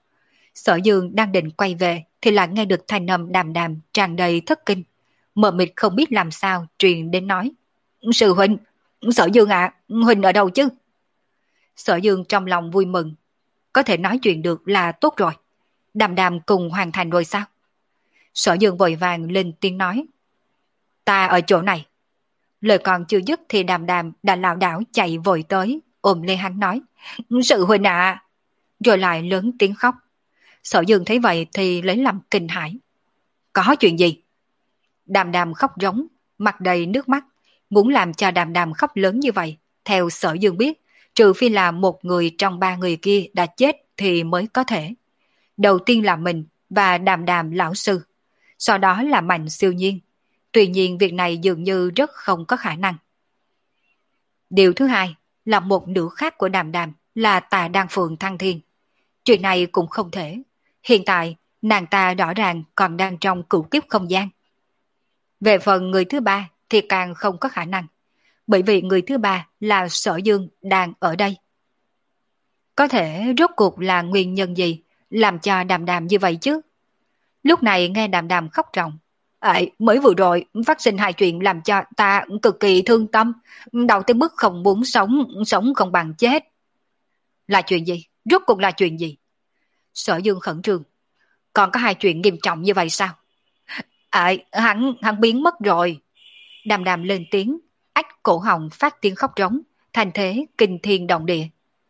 Sở Dương đang định quay về thì lại nghe được thanh âm Đàm Đàm tràn đầy thất kinh, mờ mịt không biết làm sao truyền đến nói: Sư huynh, Sở Dương ạ, à, huynh ở đâu chứ? Sở Dương trong lòng vui mừng, có thể nói chuyện được là tốt rồi. Đàm Đàm cùng hoàn thành rồi sao? Sở Dương vội vàng lên tiếng nói: Ta ở chỗ này. Lời còn chưa dứt thì Đàm Đàm đã lảo đảo chạy vội tới, ôm lấy hắn nói: Sự huynh ạ! À. Rồi lại lớn tiếng khóc. Sở Dương thấy vậy thì lấy làm kinh hãi. Có chuyện gì? Đàm Đàm khóc rống, mặt đầy nước mắt, muốn làm cho Đàm Đàm khóc lớn như vậy. Theo Sở Dương biết, trừ phi là một người trong ba người kia đã chết thì mới có thể. Đầu tiên là mình và Đàm Đàm lão sư, sau đó là Mạnh Siêu Nhiên. Tuy nhiên việc này dường như rất không có khả năng. Điều thứ hai là một nửa khác của Đàm Đàm là Tà Đan Phượng Thăng Thiên. Chuyện này cũng không thể. Hiện tại, nàng ta rõ ràng còn đang trong cửu kiếp không gian. Về phần người thứ ba thì càng không có khả năng, bởi vì người thứ ba là Sở Dương đang ở đây. Có thể rốt cuộc là nguyên nhân gì làm cho Đàm Đàm như vậy chứ? Lúc này nghe Đàm Đàm khóc ròng. Ấy, mới vừa rồi phát sinh hai chuyện làm cho ta cực kỳ thương tâm, đầu tới mức không muốn sống, sống không bằng chết. Là chuyện gì? Rốt cuộc là chuyện gì? Sở Dương khẩn trương. Còn có hai chuyện nghiêm trọng như vậy sao? Ấy, hắn, hắn biến mất rồi. Đàm Đàm lên tiếng, ách cổ họng phát tiếng khóc rống, thành thế kinh thiên động địa.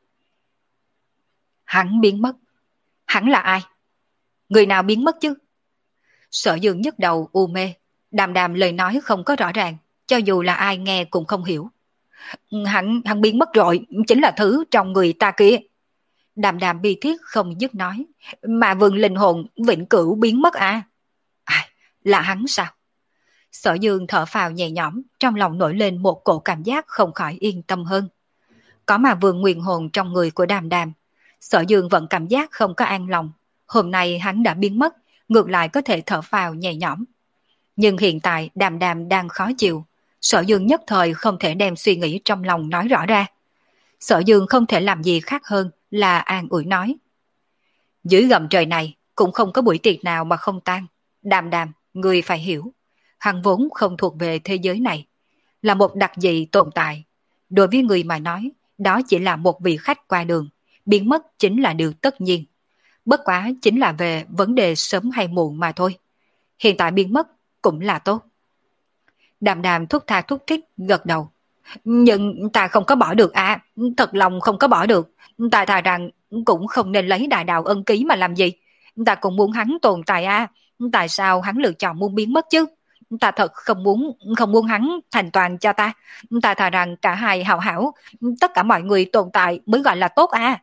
Hắn biến mất? Hắn là ai? Người nào biến mất chứ? Sở Dương nhức đầu u mê, Đàm Đàm lời nói không có rõ ràng, cho dù là ai nghe cũng không hiểu. Hắn, hắn biến mất rồi, chính là thứ trong người ta kia. Đàm Đàm bi thiết không dứt nói, mà vườn linh hồn vĩnh cửu biến mất à? À, là hắn sao? Sở Dương thở phào nhẹ nhõm, trong lòng nổi lên một cổ cảm giác không khỏi yên tâm hơn. Có mà vườn nguyên hồn trong người của Đàm Đàm, Sở Dương vẫn cảm giác không có an lòng. Hôm nay hắn đã biến mất, ngược lại có thể thở phào nhẹ nhõm. Nhưng hiện tại Đàm Đàm đang khó chịu, Sở Dương nhất thời không thể đem suy nghĩ trong lòng nói rõ ra. Sở Dương không thể làm gì khác hơn là an ủi nói: dưới gầm trời này cũng không có buổi tiệc nào mà không tan. Đàm Đàm, ngươi phải hiểu, hắn vốn không thuộc về thế giới này, là một đặc dị tồn tại. Đối với người mà nói, đó chỉ là một vị khách qua đường, biến mất chính là điều tất nhiên. Bất quá chính là về vấn đề sớm hay muộn mà thôi. Hiện tại biến mất cũng là tốt. Đàm Đàm thúc tha thúc thích gật đầu. Nhưng ta không có bỏ được à, thật lòng không có bỏ được. Ta thà rằng cũng không nên lấy đại đạo ân ký mà làm gì. Ta cũng muốn hắn tồn tại à, tại sao hắn lựa chọn muốn biến mất chứ? Ta thật không muốn, không muốn hắn thành toàn cho ta. Ta thà rằng cả hai hảo hảo, tất cả mọi người tồn tại mới gọi là tốt à.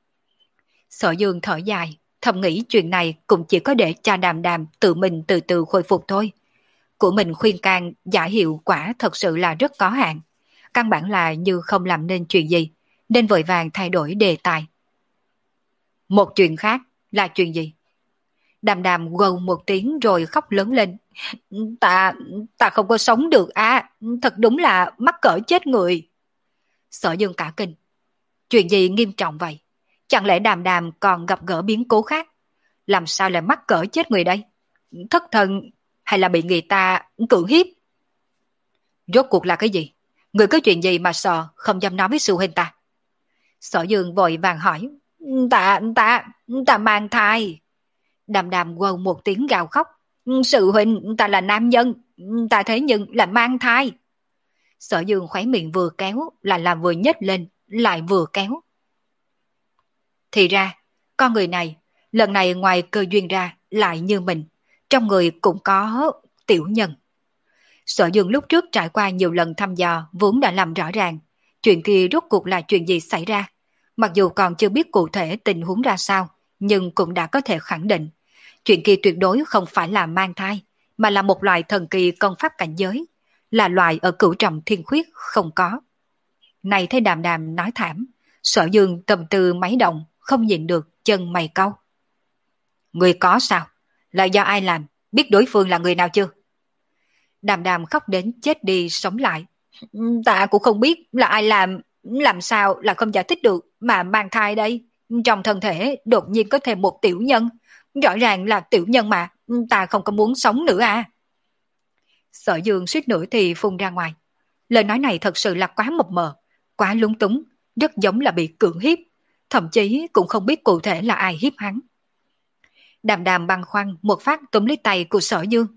Sở Dương thở dài, thầm nghĩ chuyện này cũng chỉ có để cho Đàm Đàm tự mình từ từ khôi phục thôi. Của mình khuyên can giả hiệu quả thật sự là rất có hạn. Căn bản là như không làm nên chuyện gì, nên vội vàng thay đổi đề tài. Một chuyện khác là chuyện gì? Đàm Đàm gâu một tiếng rồi khóc lớn lên. Ta, ta không có sống được à, thật đúng là mắc cỡ chết người. Sở Dương cả kinh. Chuyện gì nghiêm trọng vậy? Chẳng lẽ Đàm Đàm còn gặp gỡ biến cố khác? Làm sao lại mắc cỡ chết người đây? Thất thần hay là bị người ta cưỡng hiếp? Rốt cuộc là cái gì? Người có chuyện gì mà sợ không dám nói với sư huynh ta? Sở Dương vội vàng hỏi. Ta, ta, ta mang thai. Đàm Đàm quâu một tiếng gào khóc. Sư huynh, ta là nam nhân, ta thế nhưng là mang thai. Sở Dương khóe miệng vừa kéo, lại là vừa nhếch lên, lại vừa kéo. Thì ra, con người này, lần này ngoài cơ duyên ra, lại như mình, trong người cũng có tiểu nhân. Sở Dương lúc trước trải qua nhiều lần thăm dò vốn đã làm rõ ràng, chuyện kia rốt cuộc là chuyện gì xảy ra. Mặc dù còn chưa biết cụ thể tình huống ra sao, nhưng cũng đã có thể khẳng định, chuyện kia tuyệt đối không phải là mang thai, mà là một loại thần kỳ công pháp cảnh giới, là loại ở cửu trọng thiên khuyết không có. Này thấy Đàm Đàm nói thảm, Sở Dương tâm tư máy động, không nhìn được chân mày cau. Người có sao? Là do ai làm? Biết đối phương là người nào chưa? Đàm Đàm khóc đến chết đi sống lại. Ta cũng không biết là ai làm, làm sao là không giải thích được mà mang thai đây. Trong thân thể đột nhiên có thêm một tiểu nhân. Rõ ràng là tiểu nhân mà, ta không có muốn sống nữa à. Sở Dương suýt nữa thì phun ra ngoài. Lời nói này thật sự là quá mập mờ, quá lúng túng, rất giống là bị cưỡng hiếp. Thậm chí cũng không biết cụ thể là ai hiếp hắn. Đàm đàm băn khoăn một phát túm lấy tay của Sở Dương.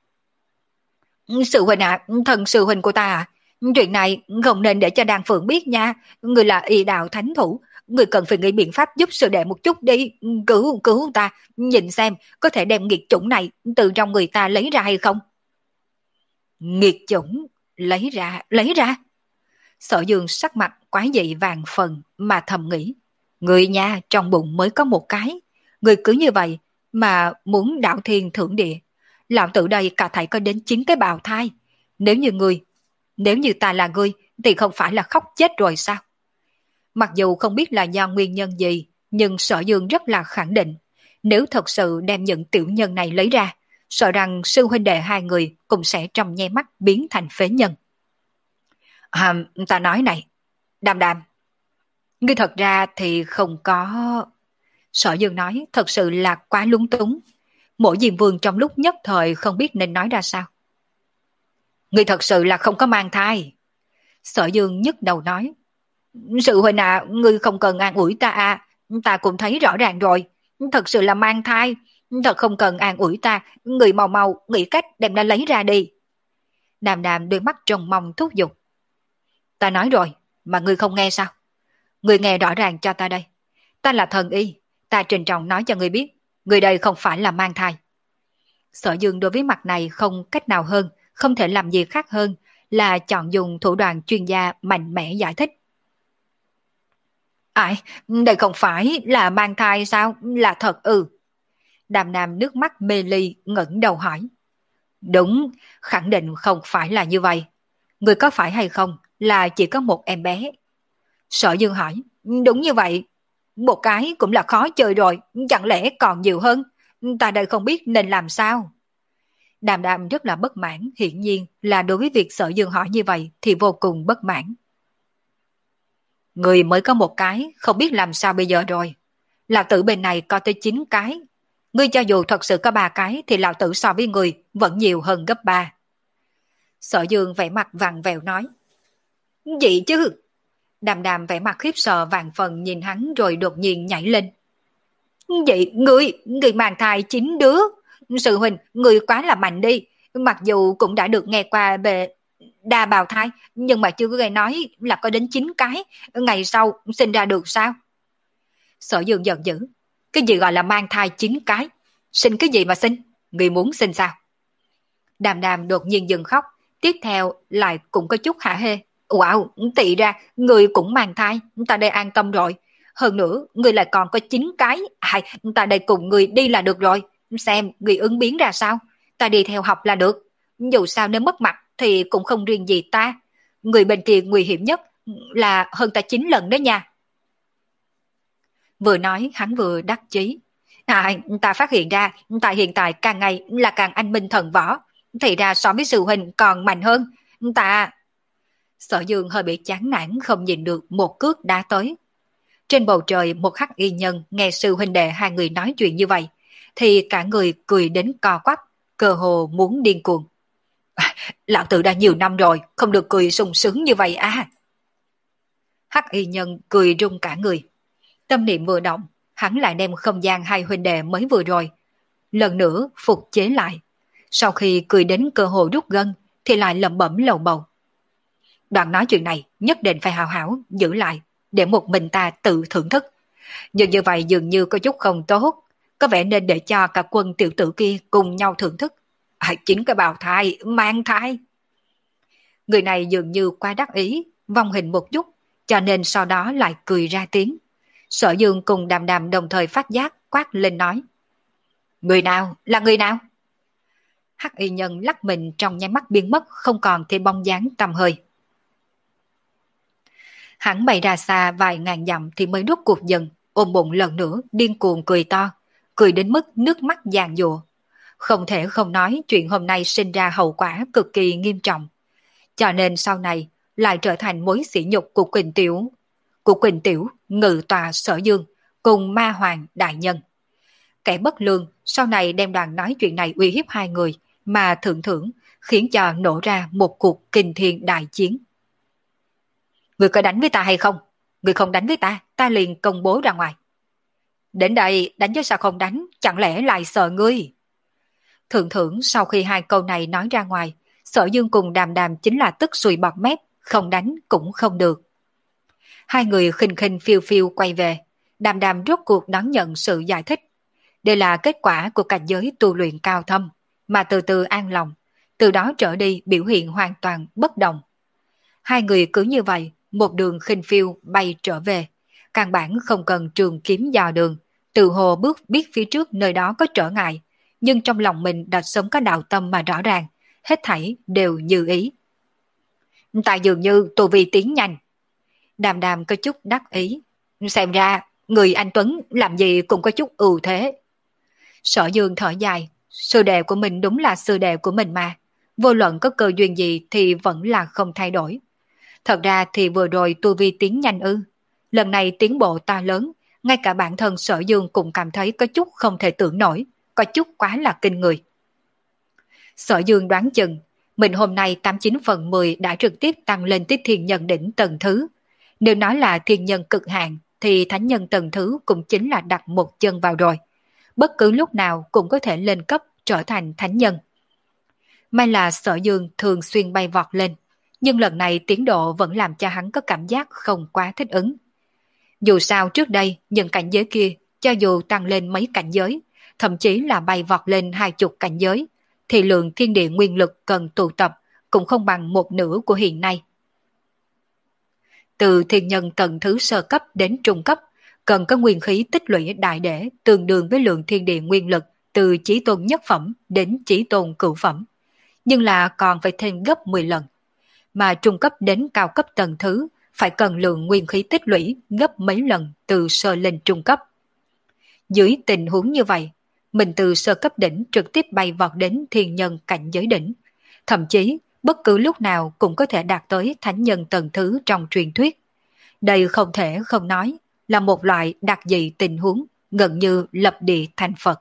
Sư huynh à, thần sư huynh của ta à, chuyện này không nên để cho Đan Phượng biết nha. Người là y đạo thánh thủ, người cần phải nghĩ biện pháp giúp sư đệ một chút đi. Cứu, cứu ta, nhìn xem có thể đem nghiệt chủng này từ trong người ta lấy ra hay không. Nghiệt chủng, lấy ra, lấy ra. Sở Dương sắc mặt quái dị vàng phần mà thầm nghĩ. Người nhà trong bụng mới có một cái, người cứ như vậy mà muốn đạo thiên thượng địa. Lão tử đây cả thảy có đến chín cái bào thai. Nếu như người, nếu như ta là người thì không phải là khóc chết rồi sao? Mặc dù không biết là do nguyên nhân gì, nhưng Sở Dương rất là khẳng định. Nếu thật sự đem những tiểu nhân này lấy ra, sợ rằng sư huynh đệ hai người cũng sẽ trong nháy mắt biến thành phế nhân. À, ta nói này, Đàm Đàm, ngươi thật ra thì không có... Sở Dương nói thật sự là quá lúng túng. Mộ Diêm Vương trong lúc nhất thời không biết nên nói ra sao. Ngươi thật sự là không có mang thai. Sở Dương nhức đầu nói. Sự huynh à, ngươi không cần an ủi ta à, ta cũng thấy rõ ràng rồi. Thật sự là mang thai, thật không cần an ủi ta, người mau mau nghĩ cách đem nó lấy ra đi. Đàm Đàm đôi mắt trông mong thúc giục. Ta nói rồi, mà ngươi không nghe sao? Ngươi nghe rõ ràng cho ta đây. Ta là thần y, ta trình trọng nói cho ngươi biết, ngươi đây không phải là mang thai. Sở Dương đối với mặt này không cách nào hơn, không thể làm gì khác hơn là chọn dùng thủ đoạn chuyên gia mạnh mẽ giải thích. Ai, đây không phải là mang thai sao? Là thật ư? Đàm Nam nước mắt mê ly ngẩng đầu hỏi. Đúng, khẳng định không phải là như vậy. Người có phải hay không là chỉ có một em bé? Sở Dương hỏi. Đúng như vậy. Một cái cũng là khó chơi rồi, chẳng lẽ còn nhiều hơn? Ta đây không biết nên làm sao. Đàm Đàm rất là bất mãn, hiển nhiên là đối với việc Sở Dương hỏi như vậy thì vô cùng bất mãn. Người mới có một cái, không biết làm sao bây giờ rồi. Lão tử bên này có tới chín cái. Ngươi cho dù thật sự có ba cái thì lão tử so với người vẫn nhiều hơn gấp ba. Sở Dương vẻ mặt vặn vẹo nói. Gì chứ? Đàm Đàm vẻ mặt khiếp sợ vàng phần nhìn hắn rồi đột nhiên nhảy lên. Vậy ngươi, ngươi mang thai chín đứa. Sư huynh, ngươi quá là mạnh đi. Mặc dù cũng đã được nghe qua về đa bào thai, nhưng mà chưa có nghe nói là có đến chín cái. Ngày sau sinh ra được sao? Sở Dương giận dữ. Cái gì gọi là mang thai chín cái? Sinh cái gì mà sinh? Ngươi muốn sinh sao? Đàm Đàm đột nhiên dừng khóc. Tiếp theo lại cũng có chút hả hê. Wow, tị ra, người cũng mang thai. Ta đây an tâm rồi. Hơn nữa, người lại còn có chín cái. Ai, ta đây cùng người đi là được rồi. Xem người ứng biến ra sao. Ta đi theo học là được. Dù sao nếu mất mặt thì cũng không riêng gì ta. Người bên kia nguy hiểm nhất là hơn ta chín lần đó nha. Vừa nói hắn vừa đắc chí. À, ta phát hiện ra ta hiện tại càng ngày là càng anh minh thần võ. Thì ra so với sư huynh còn mạnh hơn. Ta... Sở Dương hơi bị chán nản không nhìn được một cước đá tới. Trên bầu trời một hắc y nhân nghe sư huynh đệ hai người nói chuyện như vậy. Thì cả người cười đến co quắp, cơ hồ muốn điên cuồng. À, lão tử đã nhiều năm rồi, không được cười sung sướng như vậy à. Hắc y nhân cười rung cả người. Tâm niệm vừa động, hắn lại đem không gian hai huynh đệ mới vừa rồi. Lần nữa phục chế lại. Sau khi cười đến cơ hồ rút gân, thì lại lẩm bẩm lầu bầu. Đoạn nói chuyện này nhất định phải hào hảo giữ lại, để một mình ta tự thưởng thức. Nhưng như vậy dường như có chút không tốt, có vẻ nên để cho cả quân tiểu tử kia cùng nhau thưởng thức. À, chính cái bào thai, mang thai. Người này dường như quá đắc ý, vong hình một chút, cho nên sau đó lại cười ra tiếng. Sở Dương cùng Đàm Đàm đồng thời phát giác quát lên nói. Người nào? Là người nào? Hắc y nhân lắc mình trong nháy mắt biến mất, không còn thêm bóng dáng tăm hơi. Hắn bay ra xa vài ngàn dặm thì mới rút cuộc dần, ôm bụng lần nữa điên cuồng cười to, cười đến mức nước mắt giàn giụa. Không thể không nói chuyện hôm nay sinh ra hậu quả cực kỳ nghiêm trọng. Cho nên sau này lại trở thành mối sỉ nhục của Quỳnh Tiểu. Của Quỳnh Tiểu, ngự tòa Sở Dương, cùng ma hoàng đại nhân. Kẻ bất lương sau này đem đoàn nói chuyện này uy hiếp hai người mà thượng thưởng, khiến cho nổ ra một cuộc kinh thiên đại chiến. Người có đánh với ta hay không? Người không đánh với ta, ta liền công bố ra ngoài. Đến đây đánh chứ sao không đánh, chẳng lẽ lại sợ ngươi? Thượng thưởng sau khi hai câu này nói ra ngoài, Sở Dương cùng Đàm Đàm chính là tức sùi bọt mép, không đánh cũng không được. Hai người khinh khinh phiêu phiêu quay về, Đàm Đàm rốt cuộc đón nhận sự giải thích. Đây là kết quả của cảnh giới tu luyện cao thâm, mà từ từ an lòng, từ đó trở đi biểu hiện hoàn toàn bất đồng. Hai người cứ như vậy, một đường khinh phiêu bay trở về, căn bản không cần trường kiếm dò đường, từ hồ bước biết phía trước nơi đó có trở ngại, nhưng trong lòng mình đã sớm có đạo tâm mà rõ ràng, hết thảy đều như ý. Tại dường như tu vi tiến nhanh. Đàm Đàm có chút đắc ý, xem ra người anh Tuấn làm gì cũng có chút ưu thế. Sở Dương thở dài, sư đệ của mình đúng là sư đệ của mình mà, vô luận có cơ duyên gì thì vẫn là không thay đổi. Thật ra thì vừa rồi tu vi tiến nhanh ư, lần này tiến bộ to lớn, ngay cả bản thân Sở Dương cũng cảm thấy có chút không thể tưởng nổi, có chút quá là kinh người. Sở Dương đoán chừng, mình hôm nay tám mươi chín phần mười đã trực tiếp tăng lên tiếp thiên nhân đỉnh tầng thứ. Nếu nói là thiên nhân cực hạn, thì thánh nhân tầng thứ cũng chính là đặt một chân vào rồi. Bất cứ lúc nào cũng có thể lên cấp trở thành thánh nhân. May là Sở Dương thường xuyên bay vọt lên, nhưng lần này tiến độ vẫn làm cho hắn có cảm giác không quá thích ứng. Dù sao trước đây, những cảnh giới kia, cho dù tăng lên mấy cảnh giới, thậm chí là bay vọt lên hai chục cảnh giới, thì lượng thiên địa nguyên lực cần tụ tập cũng không bằng một nửa của hiện nay. Từ thiên nhân tầng thứ sơ cấp đến trung cấp, cần có nguyên khí tích lũy đại để tương đương với lượng thiên địa nguyên lực từ chí tôn nhất phẩm đến chí tôn cửu phẩm, nhưng là còn phải thêm gấp mười lần. Mà trung cấp đến cao cấp tầng thứ phải cần lượng nguyên khí tích lũy gấp mấy lần từ sơ lên trung cấp. Dưới tình huống như vậy, mình từ sơ cấp đỉnh trực tiếp bay vọt đến thiên nhân cảnh giới đỉnh, thậm chí bất cứ lúc nào cũng có thể đạt tới thánh nhân tầng thứ trong truyền thuyết. Đây không thể không nói là một loại đặc dị tình huống gần như lập địa thành Phật.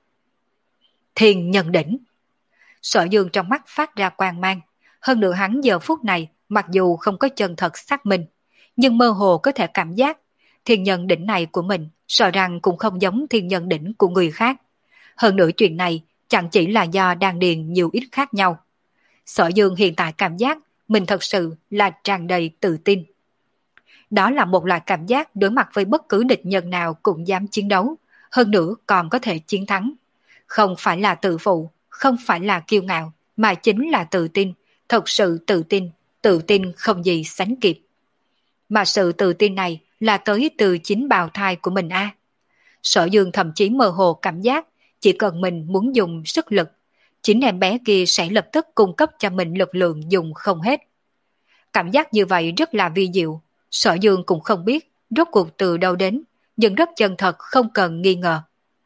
Thiên nhân đỉnh. Sở Dương trong mắt phát ra quang mang, hơn nữa hắn giờ phút này mặc dù không có chân thật xác minh, nhưng mơ hồ có thể cảm giác thiên nhân đỉnh này của mình sợ rằng cũng không giống thiên nhân đỉnh của người khác. Hơn nữa chuyện này chẳng chỉ là do đan điền nhiều ít khác nhau. Sở Dương hiện tại cảm giác mình thật sự là tràn đầy tự tin. Đó là một loại cảm giác đối mặt với bất cứ địch nhân nào cũng dám chiến đấu, hơn nữa còn có thể chiến thắng. Không phải là tự phụ, không phải là kiêu ngạo, mà chính là tự tin, thật sự tự tin, tự tin không gì sánh kịp. Mà sự tự tin này là tới từ chính bào thai của mình a. À. Sở Dương thậm chí mơ hồ cảm giác chỉ cần mình muốn dùng sức lực, chính em bé kia sẽ lập tức cung cấp cho mình lực lượng dùng không hết. Cảm giác như vậy rất là vi diệu, Sở Dương cũng không biết rốt cuộc từ đâu đến, nhưng rất chân thật không cần nghi ngờ.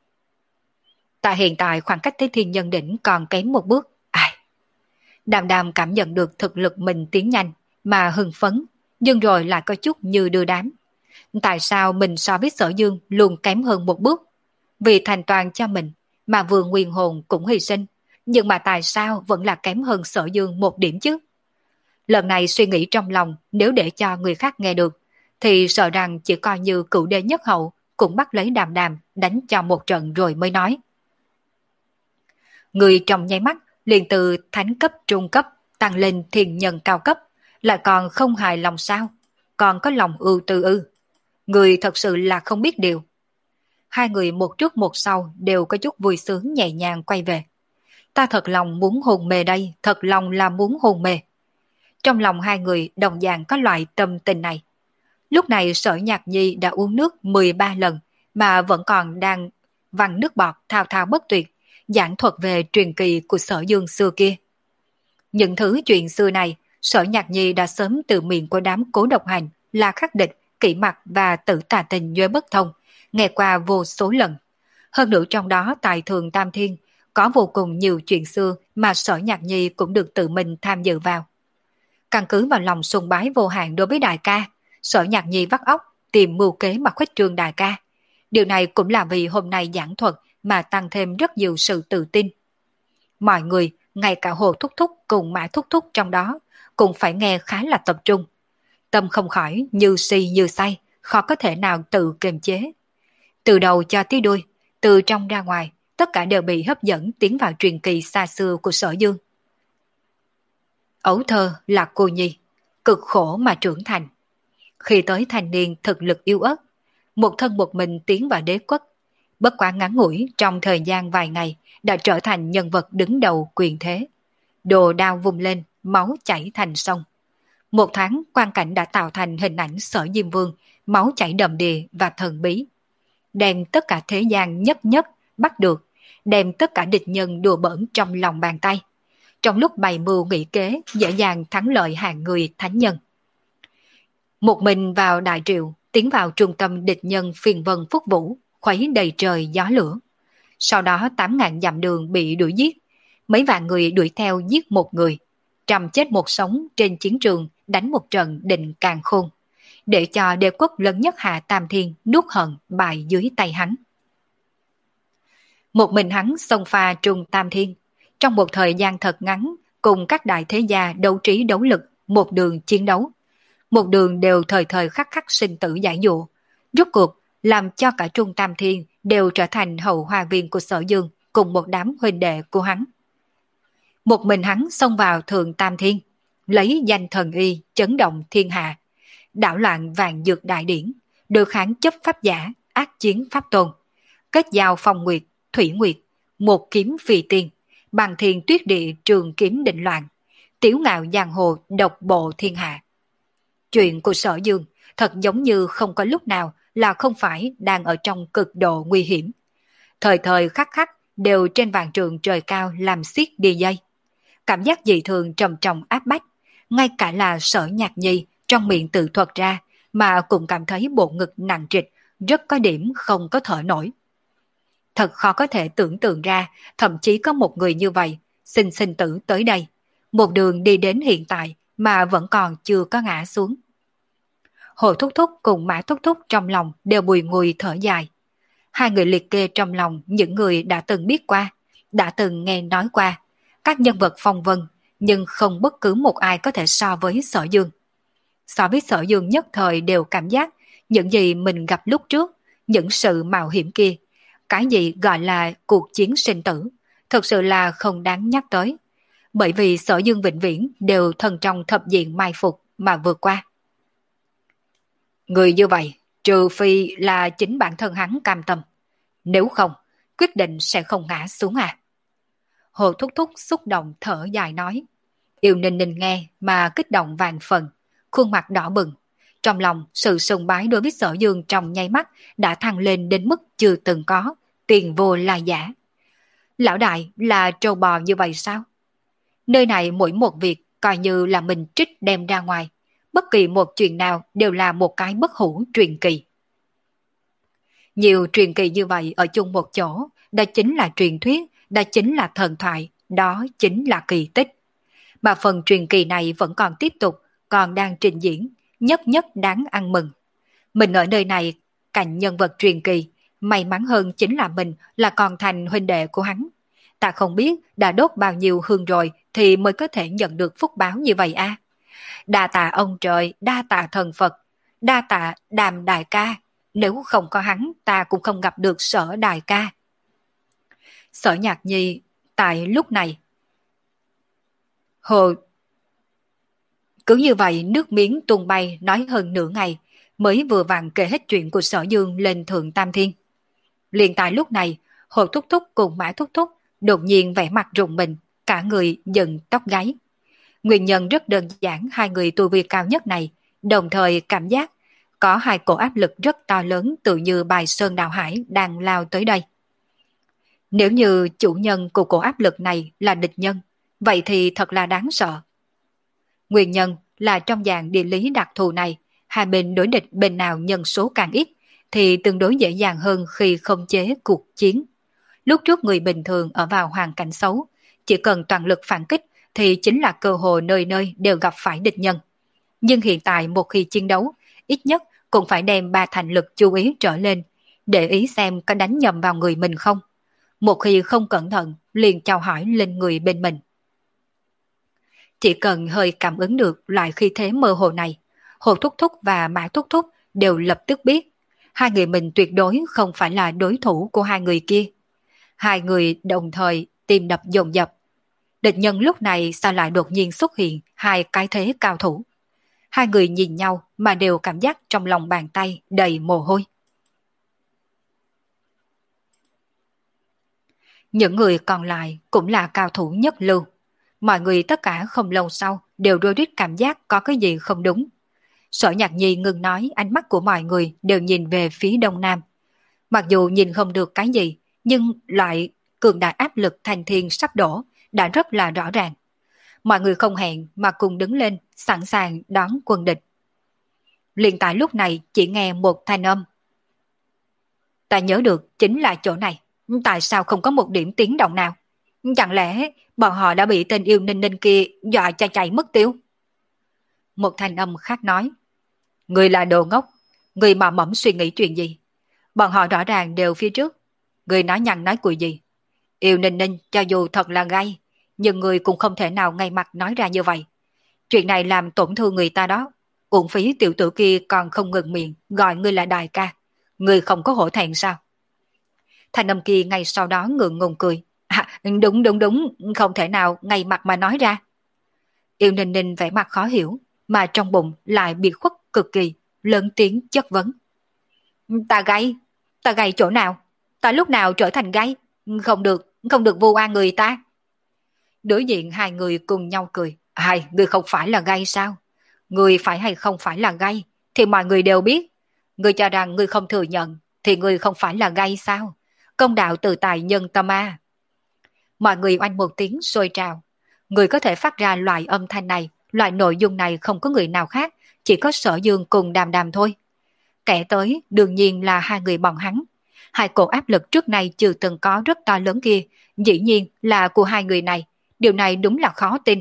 Tại hiện tại khoảng cách tới thiên nhân đỉnh còn kém một bước, ai? Đàm Đàm cảm nhận được thực lực mình tiến nhanh mà hưng phấn, nhưng rồi lại có chút như đưa đám. Tại sao mình so với Sở Dương luôn kém hơn một bước? Vì thành toàn cho mình mà vừa nguyên hồn cũng hy sinh, nhưng mà tại sao vẫn là kém hơn Sở Dương một điểm chứ? Lần này suy nghĩ trong lòng nếu để cho người khác nghe được, thì sợ rằng chỉ coi như cựu đế nhất hậu cũng bắt lấy Đàm Đàm đánh cho một trận rồi mới nói. Người trong nháy mắt liền từ thánh cấp trung cấp tăng lên thiên nhân cao cấp, lại còn không hài lòng sao? Còn có lòng ưu tư ư? Người thật sự là không biết điều. Hai người một trước một sau đều có chút vui sướng nhẹ nhàng quay về. Ta thật lòng muốn hôn mê đây, thật lòng là muốn hôn mê. Trong lòng hai người đồng dạng có loại tâm tình này. Lúc này Sở Nhạc Nhi đã uống nước mười ba lần mà vẫn còn đang văng nước bọt thao thao bất tuyệt, giảng thuật về truyền kỳ của Sở Dương xưa kia. Những thứ chuyện xưa này, Sở Nhạc Nhi đã sớm từ miệng của đám Cố Độc Hành, La Khắc Địch, Kỷ Mặc và Tử Tà Tình Nhuế Bất Thông, nghe qua vô số lần. Hơn nữa trong đó tại Thường Tam Thiên, có vô cùng nhiều chuyện xưa mà Sở Nhạc Nhi cũng được tự mình tham dự vào. Căn cứ vào lòng sùng bái vô hạn đối với đại ca, Sở Nhạc Nhi vắt óc tìm mưu kế mà khuếch trương đại ca. Điều này cũng là vì hôm nay giảng thuật mà tăng thêm rất nhiều sự tự tin. Mọi người, ngay cả Hồ Thúc Thúc cùng Mã Thúc Thúc trong đó, cũng phải nghe khá là tập trung. Tâm không khỏi như si như say, khó có thể nào tự kiềm chế. Từ đầu cho tới đuôi, từ trong ra ngoài, tất cả đều bị hấp dẫn tiến vào truyền kỳ xa xưa của Sở Dương. Ấu thơ là cô nhi, cực khổ mà trưởng thành. Khi tới thành niên thực lực yếu ớt, một thân một mình tiến vào đế quốc, bất quá ngắn ngủi trong thời gian vài ngày đã trở thành nhân vật đứng đầu quyền thế. Đồ đao vung lên, máu chảy thành sông. Một tháng quan cảnh đã tạo thành hình ảnh Sở Diêm Vương, máu chảy đầm đìa và thần bí. Đem tất cả thế gian nhất nhất bắt được, đem tất cả địch nhân đùa bỡn trong lòng bàn tay. Trong lúc bày mưu nghị kế, dễ dàng thắng lợi hàng người thánh nhân. Một mình vào đại triệu, tiến vào trung tâm địch nhân phiền vân phúc vũ, khuấy đầy trời gió lửa. Sau đó tám ngàn dặm đường bị đuổi giết, mấy vạn người đuổi theo giết một người, trăm chết một sống trên chiến trường đánh một trận định càn khôn, để cho đế quốc lớn nhất Hạ Tam Thiên nuốt hận bại dưới tay hắn. Một mình hắn xông pha trung Tam Thiên, trong một thời gian thật ngắn cùng các đại thế gia đấu trí đấu lực, một đường chiến đấu. Một đường đều thời thời khắc khắc sinh tử giải dụ, rốt cuộc làm cho cả trung Tam Thiên đều trở thành hậu hoa viên của Sở Dương cùng một đám huynh đệ của hắn. Một mình hắn xông vào thượng Tam Thiên, lấy danh thần y chấn động thiên hạ, đảo loạn vạn dược đại điển, đối kháng chấp pháp giả, ác chiến pháp tôn, kết giao phong nguyệt, thủy nguyệt, một kiếm phi tiên, bằng thiên tuyết địa trường kiếm định loạn, tiểu ngạo giang hồ độc bộ thiên hạ. Chuyện của Sở Dương thật giống như không có lúc nào là không phải đang ở trong cực độ nguy hiểm. Thời thời khắc khắc đều trên vạn trường trời cao làm xiết đi dây. Cảm giác dị thường trầm trọng áp bách, ngay cả là Sở Nhạc Nhi trong miệng tự thuật ra mà cũng cảm thấy bộ ngực nặng trịch, rất có điểm không có thở nổi. Thật khó có thể tưởng tượng ra, thậm chí có một người như vậy, sinh sinh tử tới đây, một đường đi đến hiện tại mà vẫn còn chưa có ngã xuống. Hồ Thúc Thúc cùng Mã Thúc Thúc trong lòng đều bùi ngùi thở dài. Hai người liệt kê trong lòng những người đã từng biết qua, đã từng nghe nói qua, các nhân vật phong vân, nhưng không bất cứ một ai có thể so với Sở Dương. So với Sở Dương nhất thời đều cảm giác những gì mình gặp lúc trước, những sự mạo hiểm kia, cái gì gọi là cuộc chiến sinh tử, thực sự là không đáng nhắc tới. Bởi vì Sở Dương vĩnh viễn đều thân trong thập diện mai phục mà vượt qua. Người như vậy, trừ phi là chính bản thân hắn cam tâm. Nếu không, quyết định sẽ không ngã xuống à. Hồ Thúc Thúc xúc động thở dài nói. Yêu Ninh Ninh nghe mà kích động vàng phần, khuôn mặt đỏ bừng. Trong lòng sự sùng bái đối với Sở Dương trong nháy mắt đã thăng lên đến mức chưa từng có, tiền vô là giả. Lão đại là trâu bò như vậy sao? Nơi này mỗi một việc coi như là mình trích đem ra ngoài, bất kỳ một chuyện nào đều là một cái bất hủ truyền kỳ. Nhiều truyền kỳ như vậy ở chung một chỗ, đó chính là truyền thuyết, đó chính là thần thoại, đó chính là kỳ tích. Mà phần truyền kỳ này vẫn còn tiếp tục, còn đang trình diễn, nhất nhất đáng ăn mừng. Mình ở nơi này, cạnh nhân vật truyền kỳ, may mắn hơn chính là mình là còn thành huynh đệ của hắn. Ta không biết đã đốt bao nhiêu hương rồi thì mới có thể nhận được phúc báo như vậy a. À? Đa tạ ông trời, đa tạ thần Phật, đa tạ Đàm đại ca, nếu không có hắn ta cũng không gặp được Sở đại ca. Sở Nhạc Nhi tại lúc này Hồ cứ như vậy nước miếng tuôn bay nói hơn nửa ngày mới vừa vặn kể hết chuyện của Sở Dương lên thượng Tam Thiên. Liền tại lúc này, Hồ Thúc Thúc cùng Mã Thúc Thúc đột nhiên vẻ mặt rùng mình, cả người dựng tóc gáy. Nguyên nhân rất đơn giản, hai người tu vi cao nhất này đồng thời cảm giác có hai cổ áp lực rất to lớn tự như bài sơn đào hải đang lao tới đây. Nếu như chủ nhân của cổ áp lực này là địch nhân, vậy thì thật là đáng sợ. Nguyên nhân là trong dạng địa lý đặc thù này, hai bên đối địch bên nào nhân số càng ít thì tương đối dễ dàng hơn khi khống chế cuộc chiến. Lúc trước người bình thường ở vào hoàn cảnh xấu, chỉ cần toàn lực phản kích thì chính là cơ hội nơi nơi đều gặp phải địch nhân. Nhưng hiện tại một khi chiến đấu, ít nhất cũng phải đem ba thành lực chú ý trở lên, để ý xem có đánh nhầm vào người mình không. Một khi không cẩn thận, liền chào hỏi lên người bên mình. Chỉ cần hơi cảm ứng được loại khí thế mơ hồ này, Hồ Thúc Thúc và Mã Thúc Thúc đều lập tức biết hai người mình tuyệt đối không phải là đối thủ của hai người kia. Hai người đồng thời tim đập dồn dập. Địch nhân lúc này sao lại đột nhiên xuất hiện hai cái thế cao thủ. Hai người nhìn nhau mà đều cảm giác trong lòng bàn tay đầy mồ hôi. Những người còn lại cũng là cao thủ nhất lưu. Mọi người tất cả không lâu sau đều đôi đít cảm giác có cái gì không đúng. Sở Nhạc Nhi ngừng nói, ánh mắt của mọi người đều nhìn về phía đông nam. Mặc dù nhìn không được cái gì, nhưng loại cường đại áp lực thành thiên sắp đổ đã rất là rõ ràng. Mọi người không hẹn mà cùng đứng lên, sẵn sàng đón quân địch. Liền tại lúc này chỉ nghe một thanh âm. Ta nhớ được chính là chỗ này. Tại sao không có một điểm tiếng động nào? Chẳng lẽ bọn họ đã bị tên yêu ninh ninh kia dọa cho chạy mất tiêu? Một thanh âm khác nói. Người là đồ ngốc. Người mà mẫm suy nghĩ chuyện gì? Bọn họ rõ ràng đều phía trước. Người nói nhăn nói cười gì? Yêu ninh ninh cho dù thật là gay, nhưng người cũng không thể nào ngay mặt nói ra như vậy. Chuyện này làm tổn thương người ta đó. Uổng phí tiểu tử kia còn không ngừng miệng gọi ngươi là đại ca. Người không có hổ thẹn sao? Thanh âm kia ngay sau đó ngượng ngùng cười. À, đúng đúng đúng, không thể nào ngay mặt mà nói ra. Yêu Ninh Ninh vẻ mặt khó hiểu, mà trong bụng lại bị khuất cực kỳ, lớn tiếng chất vấn. Ta gay? Ta gay chỗ nào? Ta lúc nào trở thành gay? Không được, không được vu oan người ta. Đối diện hai người cùng nhau cười. Hai, người không phải là gay sao? Người phải hay không phải là gay thì mọi người đều biết. Người cho rằng người không thừa nhận thì người không phải là gay sao? Công đạo từ tài nhân tâm a. Mọi người oanh một tiếng sôi trào. Người có thể phát ra loại âm thanh này, loại nội dung này không có người nào khác, chỉ có Sở Dương cùng Đàm Đàm thôi. Kẻ tới đương nhiên là hai người bọn hắn. Hai cổ áp lực trước nay chưa từng có rất to lớn kia, dĩ nhiên là của hai người này. Điều này đúng là khó tin.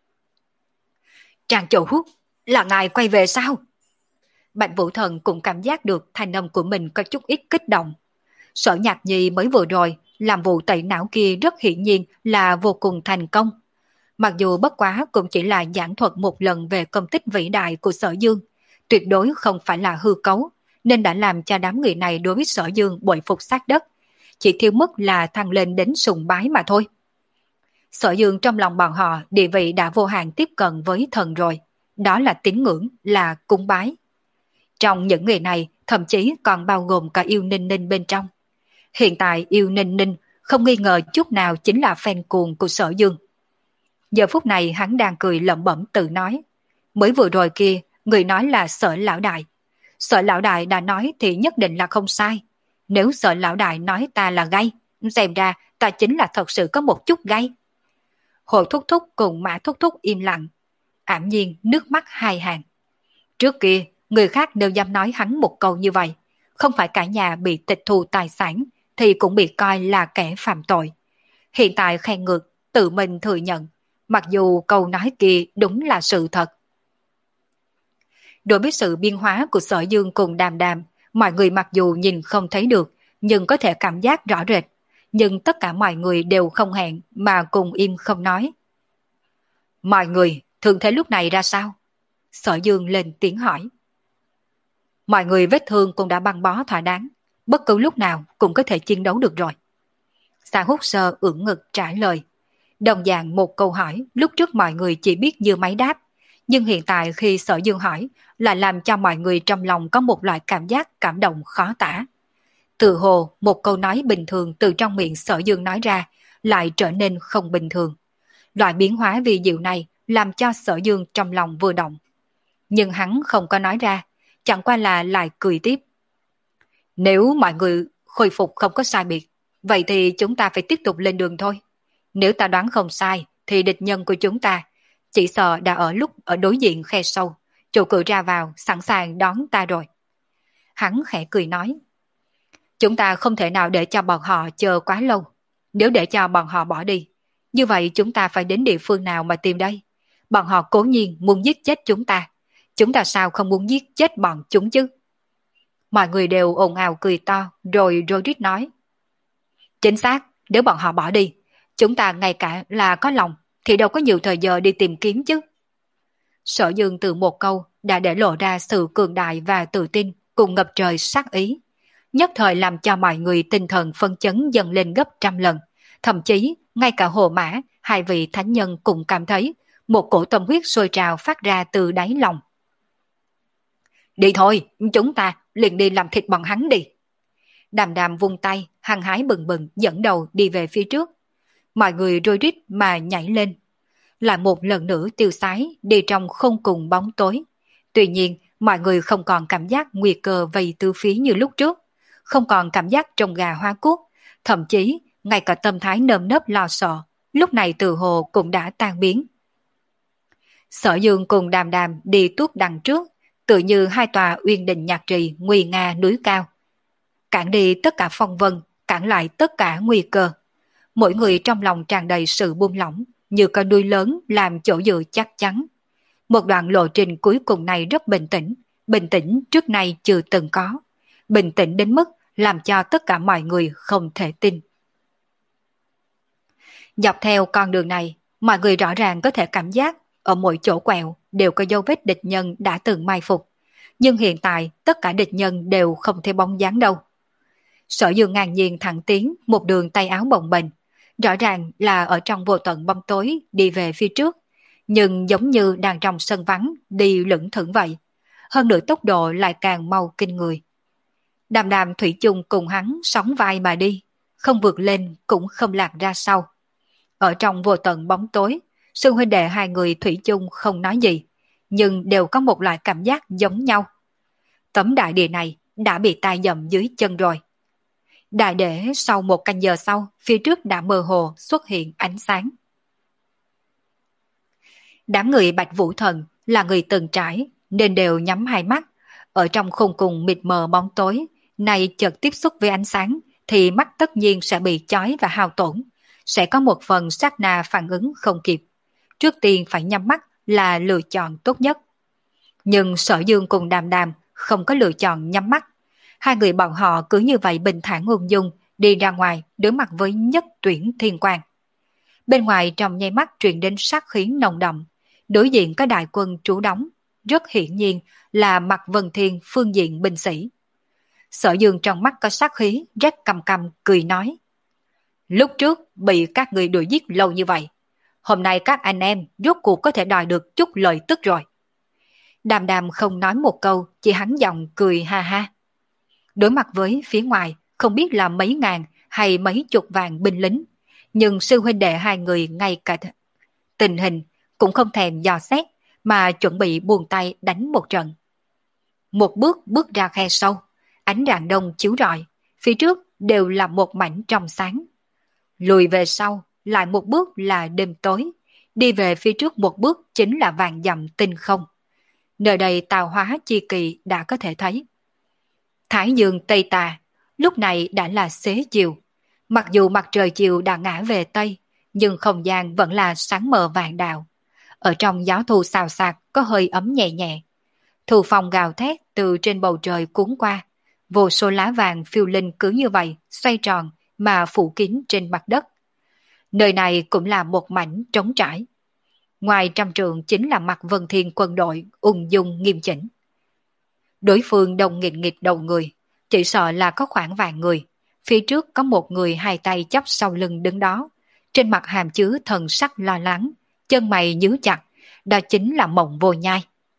Trang Chủ Hút, là ngài quay về sao? Bạch Vũ Thần cũng cảm giác được thanh âm của mình có chút ít kích động. Sở Nhạc Nhi mới vừa rồi làm vụ tẩy não kia rất hiển nhiên là vô cùng thành công. Mặc dù bất quá cũng chỉ là giảng thuật một lần về công tích vĩ đại của Sở Dương, tuyệt đối không phải là hư cấu, nên đã làm cho đám người này đối với Sở Dương bội phục sát đất, chỉ thiếu mức là thăng lên đến sùng bái mà thôi. Sở Dương trong lòng bọn họ địa vị đã vô hạn tiếp cận với thần rồi, đó là tín ngưỡng, là cúng bái. Trong những người này thậm chí còn bao gồm cả yêu ninh ninh bên trong. Hiện tại yêu ninh ninh không nghi ngờ chút nào chính là fan cuồng của Sở Dương. Giờ phút này hắn đang cười lẩm bẩm tự nói. Mới vừa rồi kia, người nói là Sở Lão Đại. Sở Lão Đại đã nói thì nhất định là không sai. Nếu Sở Lão Đại nói ta là gay, xem ra ta chính là thật sự có một chút gay. Hồ Thúc Thúc cùng Mã Thúc Thúc im lặng. Ảm nhiên nước mắt hai hàng. Trước kia, người khác đều dám nói hắn một câu như vậy. Không phải cả nhà bị tịch thu tài sản, thì cũng bị coi là kẻ phạm tội. Hiện tại khen ngược, tự mình thừa nhận, mặc dù câu nói kia đúng là sự thật. Đối với sự biên hóa của Sở Dương cùng Đàm Đàm, mọi người mặc dù nhìn không thấy được, nhưng có thể cảm giác rõ rệt. Nhưng tất cả mọi người đều không hẹn mà cùng im không nói. Mọi người, thường thế lúc này ra sao? Sở Dương lên tiếng hỏi. Mọi người vết thương cũng đã băng bó thỏa đáng, bất cứ lúc nào cũng có thể chiến đấu được rồi. Sa Hút Sơ ưỡn ngực trả lời. Đồng dạng một câu hỏi lúc trước mọi người chỉ biết như máy đáp, nhưng hiện tại khi Sở Dương hỏi là làm cho mọi người trong lòng có một loại cảm giác cảm động khó tả. Từ hồ một câu nói bình thường từ trong miệng Sở Dương nói ra lại trở nên không bình thường. Loại biến hóa vi diệu này làm cho Sở Dương trong lòng vừa động. Nhưng hắn không có nói ra, chẳng qua là lại cười tiếp. Nếu mọi người khôi phục không có sai biệt, vậy thì chúng ta phải tiếp tục lên đường thôi. Nếu ta đoán không sai, thì địch nhân của chúng ta chỉ sợ đã ở lúc ở đối diện khe sâu, chỗ cửa ra vào sẵn sàng đón ta rồi. Hắn khẽ cười nói. Chúng ta không thể nào để cho bọn họ chờ quá lâu. Nếu để cho bọn họ bỏ đi, như vậy chúng ta phải đến địa phương nào mà tìm đây? Bọn họ cố nhiên muốn giết chết chúng ta. Chúng ta sao không muốn giết chết bọn chúng chứ? Mọi người đều ồn ào cười to, rồi rối rít nói. Chính xác, nếu bọn họ bỏ đi, chúng ta ngay cả là có lòng, thì đâu có nhiều thời giờ đi tìm kiếm chứ. Sở Dương từ một câu đã để lộ ra sự cường đại và tự tin cùng ngập trời sát ý. Nhất thời làm cho mọi người tinh thần phân chấn dần lên gấp trăm lần. Thậm chí, ngay cả Hồ Mã, hai vị thánh nhân cũng cảm thấy một cổ tâm huyết sôi trào phát ra từ đáy lòng. Đi thôi, chúng ta liền đi làm thịt bọn hắn đi. Đàm Đàm vung tay, hăng hái bừng bừng dẫn đầu đi về phía trước. Mọi người rối rít mà nhảy lên. Lại một lần nữa tiêu sái đi trong không cùng bóng tối. Tuy nhiên, mọi người không còn cảm giác nguy cơ vây từ phía như lúc trước. Không còn cảm giác trông gà hoa cút. Thậm chí, ngay cả tâm thái nơm nớp lo sợ, lúc này từ hồ cũng đã tan biến. Sở Dương cùng Đàm Đàm đi tuốt đằng trước, tự như hai tòa uyên đình nhạc trì nguy nga núi cao. Cản đi tất cả phong vân, cản lại tất cả nguy cơ. Mỗi người trong lòng tràn đầy sự buông lỏng, như con đuôi lớn làm chỗ dựa chắc chắn. Một đoạn lộ trình cuối cùng này rất bình tĩnh, bình tĩnh trước nay chưa từng có. Bình tĩnh đến mức làm cho tất cả mọi người không thể tin. Dọc theo con đường này, mọi người rõ ràng có thể cảm giác ở mỗi chỗ quẹo đều có dấu vết địch nhân đã từng mai phục. Nhưng hiện tại tất cả địch nhân đều không thấy bóng dáng đâu. Sở Dương ngang nhiên thẳng tiến một đường tay áo bồng bềnh, rõ ràng là ở trong vô tận bóng tối đi về phía trước, nhưng giống như đang trong sân vắng đi lững thững vậy. Hơn nữa tốc độ lại càng mau kinh người. Đàm Đàm thủy chung cùng hắn sóng vai mà đi, không vượt lên cũng không lạc ra sau. Ở trong vô tận bóng tối, sư huynh đệ hai người thủy chung không nói gì, nhưng đều có một loại cảm giác giống nhau. Tấm đại địa này đã bị tai dầm dưới chân rồi. Đại để sau một canh giờ sau, phía trước đã mơ hồ xuất hiện ánh sáng. Đám người Bạch Vũ Thần là người từng trải, nên đều nhắm hai mắt. Ở trong khung cùng mịt mờ bóng tối, này chợt tiếp xúc với ánh sáng, thì mắt tất nhiên sẽ bị chói và hao tổn. Sẽ có một phần sát na phản ứng không kịp. Trước tiên phải nhắm mắt là lựa chọn tốt nhất. Nhưng Sở Dương cùng Đàm Đàm không có lựa chọn nhắm mắt. Hai người bọn họ cứ như vậy bình thản ung dung đi ra ngoài đối mặt với nhất tuyển thiên quang. Bên ngoài trong nháy mắt truyền đến sát khí nồng đậm, đối diện có đại quân trú đóng, rất hiển nhiên là Mạc Vân Thiên phương diện binh sĩ. Sở Dương trong mắt có sát khí, rét căm căm cười nói. Lúc trước bị các người đuổi giết lâu như vậy, hôm nay các anh em rốt cuộc có thể đòi được chút lợi tức rồi. Đàm Đàm không nói một câu, chỉ hắn giọng cười ha ha. Đối mặt với phía ngoài, không biết là mấy ngàn hay mấy chục vạn binh lính, nhưng sư huynh đệ hai người ngay cả tình hình cũng không thèm dò xét, mà chuẩn bị buông tay đánh một trận. Một bước bước ra khe sâu, ánh rạng đông chiếu rọi, phía trước đều là một mảnh trong sáng. Lùi về sau, lại một bước là đêm tối, đi về phía trước một bước chính là vàng dặm tinh không. Nơi đây tào hóa chi kỳ đã có thể thấy. Thái dương Tây Tà, lúc này đã là xế chiều. Mặc dù mặt trời chiều đã ngã về Tây, nhưng không gian vẫn là sáng mờ vàng đạo. Ở trong gió thu xào xạc có hơi ấm nhẹ nhẹ. Thu phong gào thét từ trên bầu trời cuốn qua. Vô số lá vàng phiêu linh cứ như vậy, xoay tròn mà phủ kín trên mặt đất. Nơi này cũng là một mảnh trống trải. Ngoài trăm trượng chính là Mạc Vân Thiên quân đội ung dung nghiêm chỉnh. Đối phương đông nghịch nghịch đầu người, chỉ sợ là có khoảng vài người. Phía trước có một người hai tay chắp sau lưng đứng đó, trên mặt hàm chứa thần sắc lo lắng, chân mày nhíu chặt, đó chính là Mộng Vô Nhai.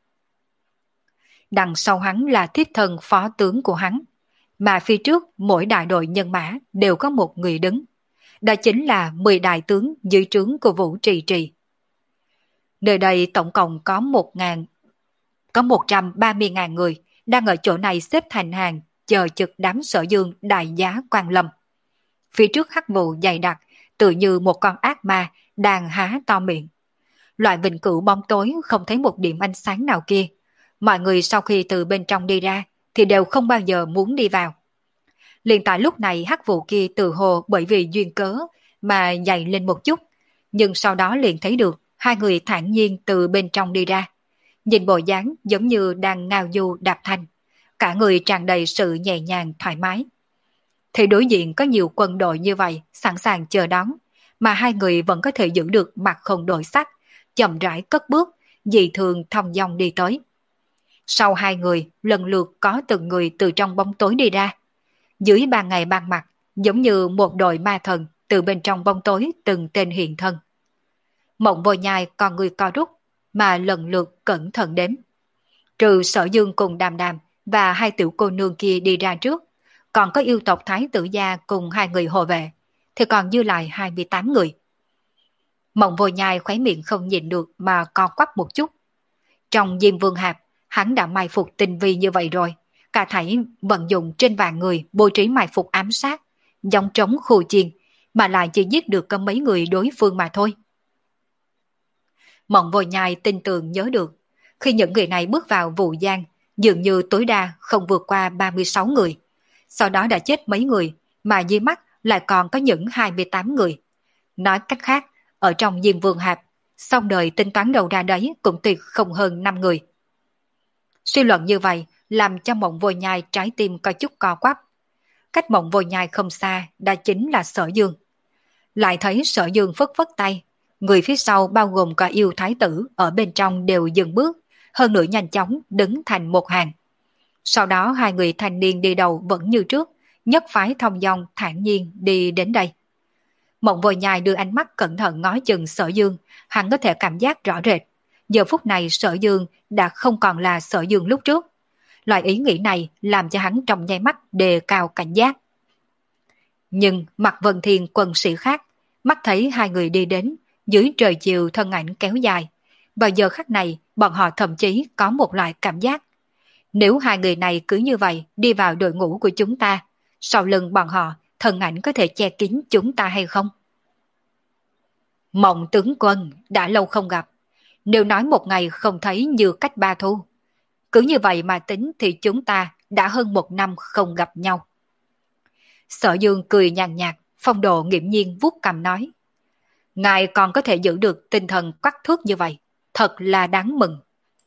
Đằng sau hắn là thiết thần phó tướng của hắn, mà phía trước mỗi đại đội nhân mã đều có một người đứng. Đó chính là mười đại tướng dưới trướng của Vũ Trì Trì. Nơi đây tổng cộng có một ngàn, có một trăm ba mươi ngàn người đang ở chỗ này xếp thành hàng chờ trực đám Sở Dương đại giá quan lâm. Phía trước hắc vụ dày đặc, tự như một con ác ma đang há to miệng. Loại vĩnh cửu bóng tối không thấy một điểm ánh sáng nào kia. Mọi người sau khi từ bên trong đi ra thì đều không bao giờ muốn đi vào. Liền tại lúc này hắc vụ kia tự hồ bởi vì duyên cớ mà dày lên một chút, nhưng sau đó liền thấy được hai người thản nhiên từ bên trong đi ra. Nhìn bộ dáng giống như đang ngao du đạp thanh, cả người tràn đầy sự nhẹ nhàng thoải mái. Thì đối diện có nhiều quân đội như vậy sẵn sàng chờ đón, mà hai người vẫn có thể giữ được mặt không đổi sắc, chậm rãi cất bước, dị thường thong dong đi tới. Sau hai người, lần lượt có từng người từ trong bóng tối đi ra. Dưới ban ngày ban mặt, giống như một đội ma thần từ bên trong bóng tối từng tên hiện thân. Mộng Vô Nhai còn người co rút, mà lần lượt cẩn thận đếm. Trừ Sở Dương cùng Đàm Đàm và hai tiểu cô nương kia đi ra trước, còn có yêu tộc Thái tử gia cùng hai người hộ vệ, thì còn dư lại hai mươi tám người. Mộng Vô Nhai khóe miệng không nhịn được mà co quắp một chút. Trong Diêm Vương Hạp, hắn đã mai phục tinh vi như vậy rồi, cả thảy vận dụng trên vạn người bố trí mai phục ám sát, giống trống khu chiên, mà lại chỉ giết được có mấy người đối phương mà thôi. Mộng Vô Nhai tin tưởng nhớ được, khi những người này bước vào Vũ Giang, dường như tối đa không vượt qua ba mươi sáu người. Sau đó đã chết mấy người, mà dưới mắt lại còn có những hai mươi tám người. Nói cách khác, ở trong Diêm Vương Hạp, xong đời tính toán đầu ra đấy cũng tuyệt không hơn năm người. Suy luận như vậy làm cho Mộng Vô Nhai trái tim có chút co quắp. Cách Mộng Vô Nhai không xa đã chính là Sở Dương. Lại thấy Sở Dương phất phất tay, người phía sau bao gồm cả yêu thái tử ở bên trong đều dừng bước, hơn nữa nhanh chóng đứng thành một hàng. Sau đó hai người thanh niên đi đầu vẫn như trước, nhất phái thông dong thản nhiên đi đến đây. Mộng Vô Nhai đưa ánh mắt cẩn thận ngó chừng Sở Dương, hắn có thể cảm giác rõ rệt. Giờ phút này Sở Dương đã không còn là Sở Dương lúc trước. Loại ý nghĩ này làm cho hắn trong nháy mắt đề cao cảnh giác. Nhưng mặt Vân Thiên quân sĩ khác, mắt thấy hai người đi đến, dưới trời chiều thân ảnh kéo dài. Vào giờ khắc này, bọn họ thậm chí có một loại cảm giác. Nếu hai người này cứ như vậy đi vào đội ngũ của chúng ta, sau lưng bọn họ, thân ảnh có thể che kín chúng ta hay không? Mộng tướng quân, đã lâu không gặp. Nếu nói một ngày không thấy như cách ba thu, cứ như vậy mà tính thì chúng ta đã hơn một năm không gặp nhau. Sở Dương cười nhàn nhạt, phong độ nghiễm nhiên vuốt cằm nói. Ngài còn có thể giữ được tinh thần quắc thước như vậy, thật là đáng mừng.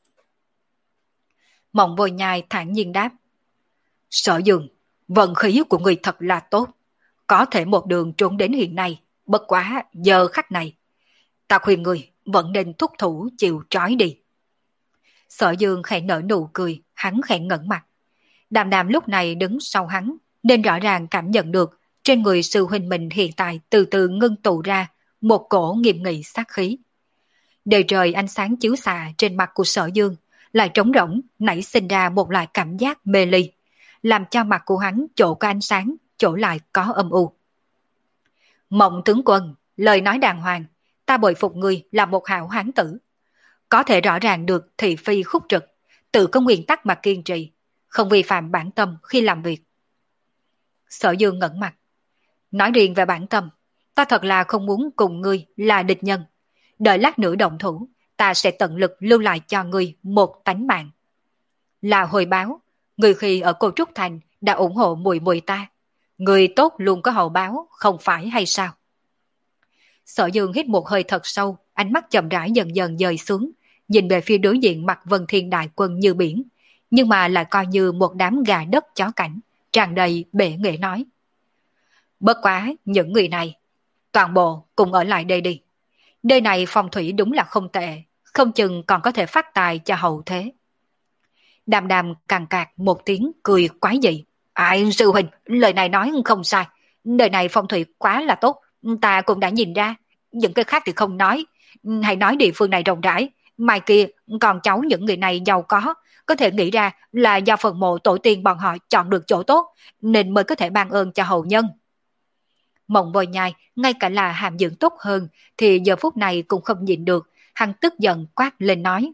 Mộng Vô Nhai thản nhiên đáp. Sở Dương, vận khí của người thật là tốt, có thể một đường trốn đến hiện nay, bất quá giờ khắc này. Ta khuyên người vẫn nên thúc thủ chịu trói đi. Sở Dương khẽ nở nụ cười, hắn khẽ ngẩng mặt. Đàm Đàm lúc này đứng sau hắn, nên rõ ràng cảm nhận được trên người sư huynh mình hiện tại từ từ ngưng tụ ra một cổ nghiêm nghị sát khí. Đời trời ánh sáng chiếu xạ trên mặt của Sở Dương lại trống rỗng nảy sinh ra một loại cảm giác mê ly, làm cho mặt của hắn chỗ có ánh sáng, chỗ lại có âm u. Mộng tướng quân, lời nói đàng hoàng, ta bội phục người là một hảo hán tử. Có thể rõ ràng được thị phi khúc trực, tự có nguyên tắc mà kiên trì, không vi phạm bản tâm khi làm việc. Sở Dương ngẩn mặt. Nói riêng về bản tâm, ta thật là không muốn cùng ngươi là địch nhân. Đợi lát nữa động thủ, ta sẽ tận lực lưu lại cho ngươi một tánh mạng. Là hồi báo, người khi ở Cô Trúc Thành đã ủng hộ mùi mùi ta. Người tốt luôn có hậu báo, không phải hay sao? Sở Dương hít một hơi thật sâu, ánh mắt chậm rãi dần dần dời xuống, nhìn về phía đối diện mặt Vân Thiên đại quân như biển, nhưng mà lại coi như một đám gà đất chó cảnh, tràn đầy bể nghệ nói. Bất quá những người này, toàn bộ cùng ở lại đây đi. Nơi này phong thủy đúng là không tệ, không chừng còn có thể phát tài cho hậu thế. Đàm Đàm càng cạc một tiếng cười quái dị. Ai sư huynh, lời này nói không sai. Nơi này phong thủy quá là tốt, ta cũng đã nhìn ra. Những cái khác thì không nói. Hãy nói địa phương này rộng rãi. Mai kia, còn cháu những người này giàu có, có thể nghĩ ra là do phần mộ tổ tiên bọn họ chọn được chỗ tốt, nên mới có thể ban ơn cho hậu nhân. Mộng Vô Nhai, ngay cả là hàm dưỡng tốt hơn, thì giờ phút này cũng không nhịn được, hắn tức giận quát lên nói.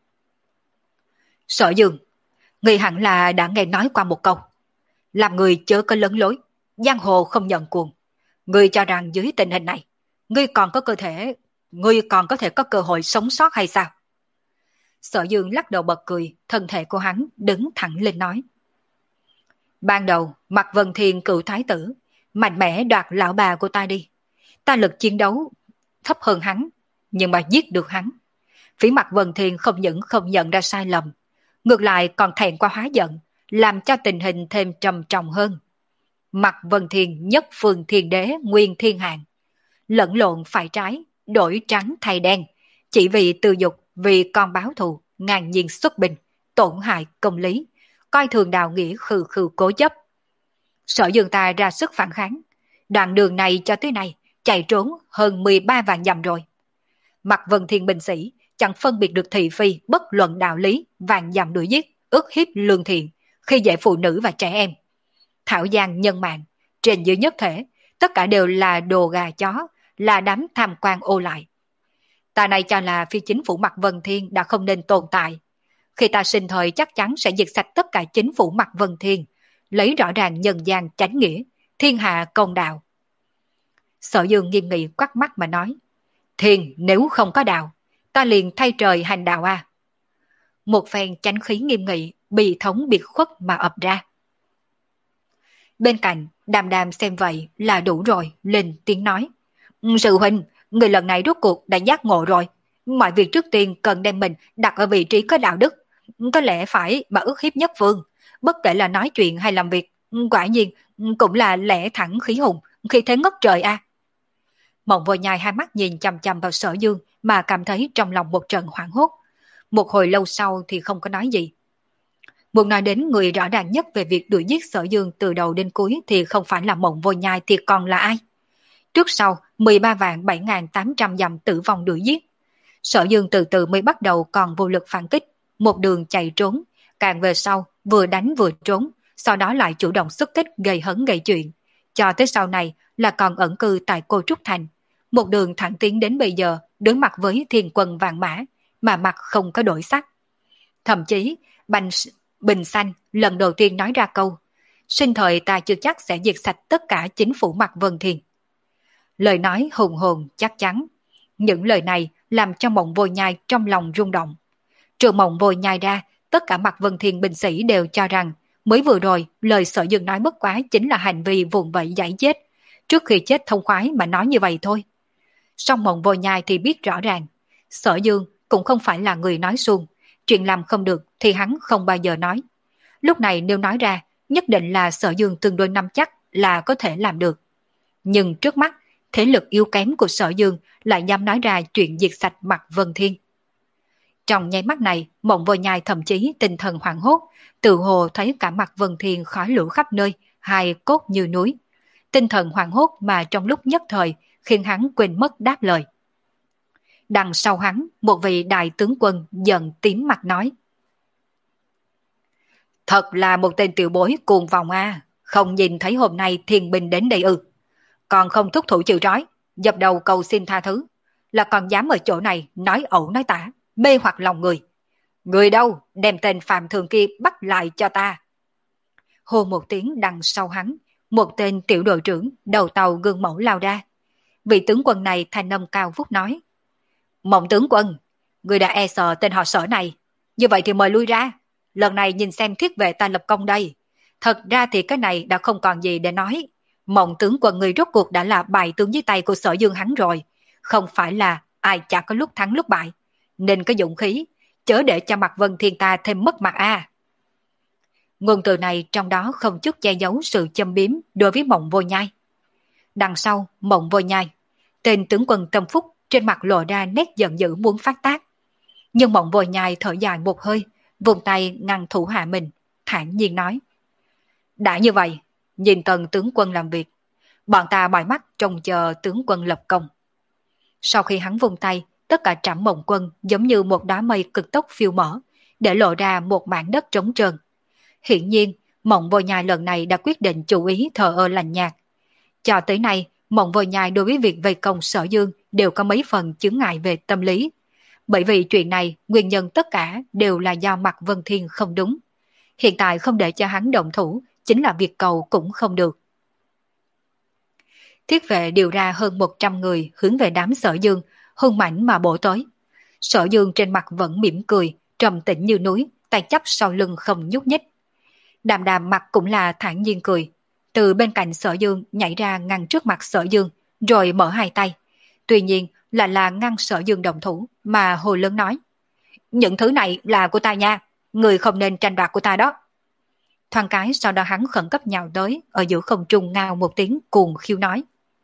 Sở Dương, người hẳn là đã nghe nói qua một câu. Làm người chớ có lấn lối, giang hồ không nhận cuồng. Ngươi cho rằng dưới tình hình này, ngươi còn có cơ thể, ngươi còn có thể có cơ hội sống sót hay sao? Sở Dương lắc đầu bật cười, thân thể của hắn đứng thẳng lên nói. Ban đầu, mặt Vân Thiên cựu thái tử, mạnh mẽ đoạt lão bà của ta đi. Ta lực chiến đấu thấp hơn hắn, nhưng mà giết được hắn. Phía mặt Vân Thiên không những không nhận ra sai lầm, ngược lại còn thẹn qua hóa giận, làm cho tình hình thêm trầm trọng hơn. Mạc Vân Thiên nhất phương thiên đế nguyên thiên hạng, lẫn lộn phải trái, đổi trắng thay đen, chỉ vì tư dục, vì con báo thù, ngang nhiên xuất binh, tổn hại công lý, coi thường đạo nghĩa khư khư cố chấp. Sở Dương ta ra sức phản kháng, đoạn đường này cho tới nay chạy trốn hơn mười ba vạn dặm rồi. Mạc Vân Thiên binh sĩ chẳng phân biệt được thị phi bất luận đạo lý, vạn dặm đuổi giết, ức hiếp lương thiện, khi dễ phụ nữ và trẻ em. Thảo giang nhân mạng, trên dưới nhất thể, tất cả đều là đồ gà chó, là đám tham quan ô lại. Ta này cho là phi chính phủ Mạc Vân Thiên đã không nên tồn tại. Khi ta sinh thời chắc chắn sẽ diệt sạch tất cả chính phủ Mạc Vân Thiên, lấy rõ ràng nhân gian chánh nghĩa, thiên hạ công đạo. Sở Dương nghiêm nghị quắt mắt mà nói, thiên nếu không có đạo, ta liền thay trời hành đạo à. Một phen chánh khí nghiêm nghị, bị thống biệt khuất mà ập ra. Bên cạnh, Đàm Đàm xem vậy là đủ rồi, lên tiếng nói, sư huynh, người lần này rốt cuộc đã giác ngộ rồi, mọi việc trước tiên cần đem mình đặt ở vị trí có đạo đức, có lẽ phải mà ức hiếp nhất phương, bất kể là nói chuyện hay làm việc, quả nhiên cũng là lẽ thẳng khí hùng, khi thế ngất trời a. À. Mộng Vô Nhai hai mắt nhìn chằm chằm vào Sở Dương mà cảm thấy trong lòng một trận hoảng hốt. Một hồi lâu sau thì không có nói gì. Muốn nói đến người rõ ràng nhất về việc đuổi giết Sở Dương từ đầu đến cuối thì không phải là Mộng Vô Nhai thì còn là ai? Trước sau mười ba vạn bảy nghìn tám trăm dặm tử vong đuổi giết. Sở Dương từ từ mới bắt đầu còn vô lực phản kích, một đường chạy trốn, càng về sau vừa đánh vừa trốn, sau đó lại chủ động xuất kích gây hấn gây chuyện, cho tới sau này là còn ẩn cư tại Cô Trúc Thành, một đường thẳng tiến đến bây giờ đối mặt với thiên quân vạn mã, mà mặt không có đổi sắc. Thậm chí, Bành, Bình Xanh lần đầu tiên nói ra câu, sinh thời ta chưa chắc sẽ diệt sạch tất cả chính phủ Mạc Vân Thiên. Lời nói hùng hồn chắc chắn. Những lời này làm cho Mộng Vô Nhai trong lòng rung động. Trừ Mộng Vô Nhai ra, tất cả Mạc Vân Thiên binh sĩ đều cho rằng mới vừa rồi lời Sở Dương nói bất quá chính là hành vi vùng vẫy giải chết, trước khi chết thông khoái mà nói như vậy thôi. Song Mộng Vô Nhai thì biết rõ ràng, Sở Dương cũng không phải là người nói suông, chuyện làm không được thì hắn không bao giờ nói. Lúc này nếu nói ra, nhất định là Sở Dương tương đối nắm chắc là có thể làm được. Nhưng trước mắt, thế lực yếu kém của Sở Dương lại dám nói ra chuyện diệt sạch Mạc Vân Thiên. Trong nháy mắt này, Mộng Vô Nhai thậm chí tinh thần hoảng hốt, tự hồ thấy cả Mạc Vân Thiên khói lửa khắp nơi, hai cốt như núi. Tinh thần hoảng hốt mà trong lúc nhất thời khiến hắn quên mất đáp lời. Đằng sau hắn, một vị đại tướng quân giận tím mặt nói, thật là một tên tiểu bối cuồng vọng a, không nhìn thấy hôm nay thiên binh đến đây ư? Còn không thúc thủ chịu trói, dập đầu cầu xin tha thứ, là còn dám ở chỗ này nói ẩu nói tả, mê hoặc lòng người. Người đâu, đem tên Phạm Thường kia bắt lại cho ta. Hô một tiếng đằng sau hắn, một tên tiểu đội trưởng đầu tàu gương mẫu lao ra. Vị tướng quân này thanh âm cao vút nói, Mộng tướng quân, người đã e sợ tên họ Sở này, như vậy thì mời lui ra, lần này nhìn xem thiết vệ ta lập công đây. Thật ra thì cái này đã không còn gì để nói. Mộng tướng quân người rốt cuộc đã là bài tướng dưới tay của Sở Dương hắn rồi, không phải là ai chả có lúc thắng lúc bại, nên có dũng khí, chớ để cho Mạc Vân Thiên ta thêm mất mặt a. À. Ngôn từ này trong đó không chút che giấu sự châm biếm đối với Mộng Vô Nhai. Đằng sau Mộng Vô Nhai, tên tướng quân Tâm Phúc trên mặt lộ ra nét giận dữ muốn phát tác. Nhưng Mộng Vô Nhai thở dài một hơi, vùng tay ngăn thủ hạ mình, thản nhiên nói, đã như vậy, nhìn Tần tướng quân làm việc, bọn ta mỏi mắt trông chờ tướng quân lập công. Sau khi hắn vùng tay, tất cả Trảm Mộng quân giống như một đám mây cực tốc phiêu mở, để lộ ra một mảng đất trống trơn. Hiển nhiên, Mộng Vô Nhai lần này đã quyết định chủ ý thờ ơ lành nhạt. Cho tới nay, Mộng Vô Nhai đối với việc vây công Sở Dương đều có mấy phần chướng ngại về tâm lý. Bởi vì chuyện này, nguyên nhân tất cả đều là do Mạc Vân Thiên không đúng. Hiện tại không để cho hắn động thủ, chính là việc cầu cũng không được. Thiết vệ điều ra hơn một trăm người hướng về đám Sở Dương, hung mãnh mà bổ tới. Sở Dương trên mặt vẫn mỉm cười, trầm tĩnh như núi, tay chắp sau lưng không nhúc nhích. Đàm Đàm mặt cũng là thản nhiên cười, từ bên cạnh Sở Dương nhảy ra ngăn trước mặt Sở Dương, rồi mở hai tay. Tuy nhiên là là ngăn Sở Dương đồng thủ, mà hồ lớn nói, những thứ này là của ta nha, người không nên tranh đoạt của ta đó. Thoáng cái sau đó hắn khẩn cấp nhào tới, ở giữa không trung ngao một tiếng cuồng khiêu nói.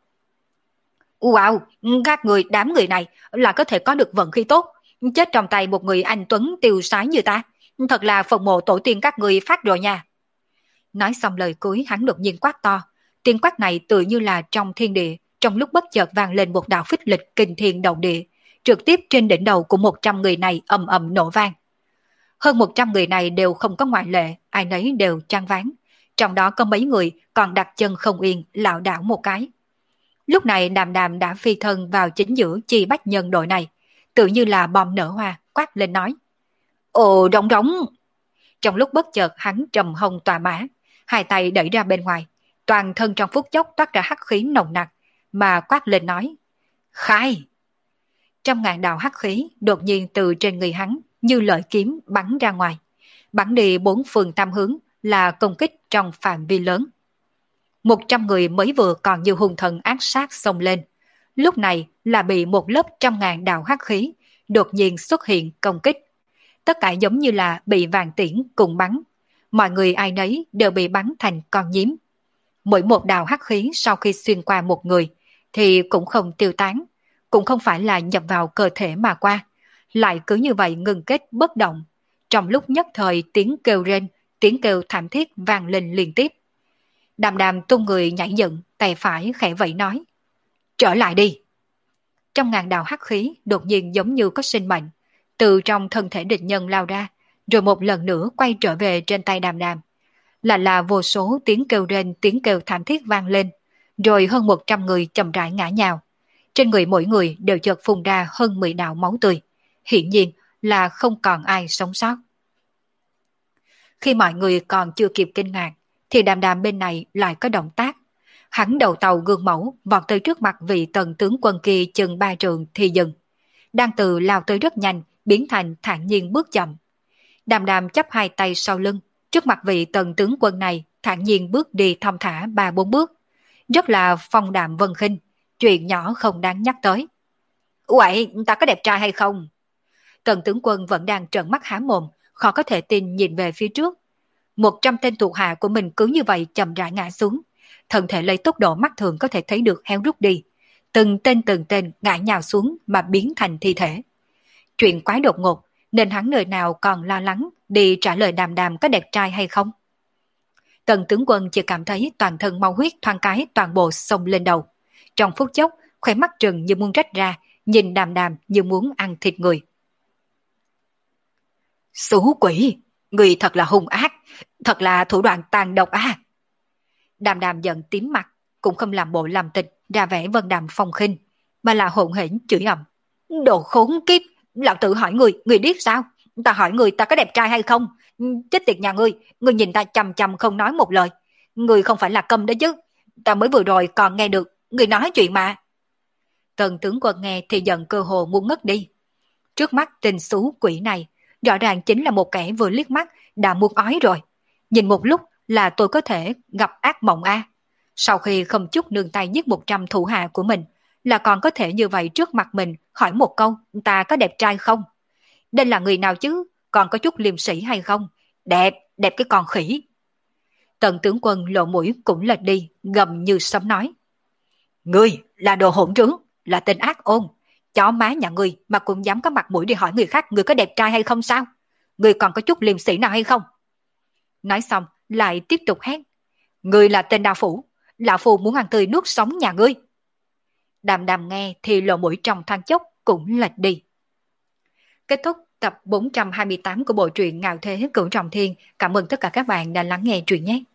Wow, các người đám người này là có thể có được vận khí tốt, chết trong tay một người anh tuấn tiêu sái như ta, thật là phần mộ tổ tiên các người phát rồi nha. Nói xong lời cuối hắn đột nhiên quát to, tiếng quát này tự như là trong thiên địa, trong lúc bất chợt vang lên một đạo phích lịch kinh thiên động địa, trực tiếp trên đỉnh đầu của một trăm người này ầm ầm nổ vang. Hơn một trăm người này đều không có ngoại lệ, ai nấy đều choáng váng, trong đó có mấy người còn đặt chân không yên, lảo đảo một cái. Lúc này Đàm Đàm đã phi thân vào chính giữa chi bách nhân đội này, tự như là bom nở hoa, quát lên nói. Ồ đóng đóng! Trong lúc bất chợt hắn trầm hông tòa mã, hai tay đẩy ra bên ngoài, toàn thân trong phút chốc toát ra hắc khí nồng nặc, mà quát lên nói. Khai! Trăm ngàn đạo hắc khí đột nhiên từ trên người hắn như lợi kiếm bắn ra ngoài, bắn đi bốn phương tam hướng là công kích trong phạm vi lớn. Một trăm người mới vừa còn như hung thần ác sát xông lên, lúc này là bị một lớp trăm ngàn đạo hắc khí đột nhiên xuất hiện công kích. Tất cả giống như là bị vàng tiễn cùng bắn, mọi người ai nấy đều bị bắn thành con nhím. Mỗi một đạo hắc khí sau khi xuyên qua một người thì cũng không tiêu tán, cũng không phải là nhập vào cơ thể mà qua, lại cứ như vậy ngừng kết bất động. Trong lúc nhất thời tiếng kêu rên, tiếng kêu thảm thiết vang lên liên tiếp. Đàm Đàm tung người nhảy dựng, tay phải khẽ vẫy nói. Trở lại đi! Trong ngàn đạo hắc khí đột nhiên giống như có sinh mệnh, từ trong thân thể địch nhân lao ra, rồi một lần nữa quay trở về trên tay Đàm Đàm. Là là vô số tiếng kêu rên, tiếng kêu thảm thiết vang lên, rồi hơn một trăm người chậm rãi ngã nhào. Trên người mỗi người đều chợt phun ra hơn mười đạo máu tươi, hiển nhiên là không còn ai sống sót. Khi mọi người còn chưa kịp kinh ngạc, thì Đàm Đàm bên này lại có động tác. Hắn đầu tàu gương mẫu vọt tới trước mặt vị tần tướng quân kia chừng ba trường thì dừng. Đang từ lao tới rất nhanh, biến thành thản nhiên bước chậm. Đàm Đàm chắp hai tay sau lưng, trước mặt vị tần tướng quân này thản nhiên bước đi thong thả ba bốn bước. Rất là phong đạm vân khinh, chuyện nhỏ không đáng nhắc tới. Uậy, ta có đẹp trai hay không? Tần tướng quân vẫn đang trợn mắt há mồm, khó có thể tin nhìn về phía trước. Một trăm tên thuộc hạ của mình cứ như vậy chậm rãi ngã xuống, thân thể lấy tốc độ mắt thường có thể thấy được héo rút đi, từng tên từng tên ngã nhào xuống mà biến thành thi thể. Chuyện quá đột ngột nên hắn nơi nào còn lo lắng đi trả lời Đàm Đàm có đẹp trai hay không. Tần tướng quân chỉ cảm thấy toàn thân mau huyết thoáng cái toàn bộ xông lên đầu, trong phút chốc khóe mắt trừng như muốn rách ra, nhìn Đàm Đàm như muốn ăn thịt người. Xú quỷ, người thật là hung ác, thật là thủ đoạn tàn độc à. Đàm Đàm giận tím mặt, cũng không làm bộ làm tịch ra vẻ vân đàm phong khinh, mà là hỗn hển chửi ầm. Đồ khốn kiếp, lão tử hỏi người, người điếc sao? Ta hỏi người ta có đẹp trai hay không? Chết tiệt nhà ngươi, ngươi nhìn ta chằm chằm không nói một lời. Ngươi không phải là câm đó chứ, ta mới vừa rồi còn nghe được, ngươi nói chuyện mà. Tần tướng quân nghe thì giận cơ hồ muốn ngất đi. Trước mắt tên xú quỷ này, rõ ràng chính là một kẻ vừa liếc mắt đã muốn ói rồi. Nhìn một lúc là tôi có thể gặp ác mộng a. Sau khi không chút nương tay giết một trăm thủ hạ của mình, là còn có thể như vậy trước mặt mình hỏi một câu ta có đẹp trai không? Đây là người nào chứ? Còn có chút liêm sĩ hay không? Đẹp, đẹp cái con khỉ. Tần tướng quân lộ mũi cũng lệch đi, gầm như sấm nói. Ngươi là đồ hỗn trướng, là tên ác ôn. Chó má nhà ngươi mà cũng dám có mặt mũi đi hỏi người khác ngươi có đẹp trai hay không sao? Ngươi còn có chút liêm sĩ nào hay không? Nói xong lại tiếp tục hét. Ngươi là tên đao phủ, lão phu muốn ăn tươi nuốt sống nhà ngươi. Đàm Đàm nghe thì lộ mũi trong thoáng chốc cũng lệch đi. Kết thúc tập bốn trăm hai mươi tám của bộ truyện Ngạo Thế Cửu Trọng Thiên. Cảm ơn tất cả các bạn đã lắng nghe truyện nhé.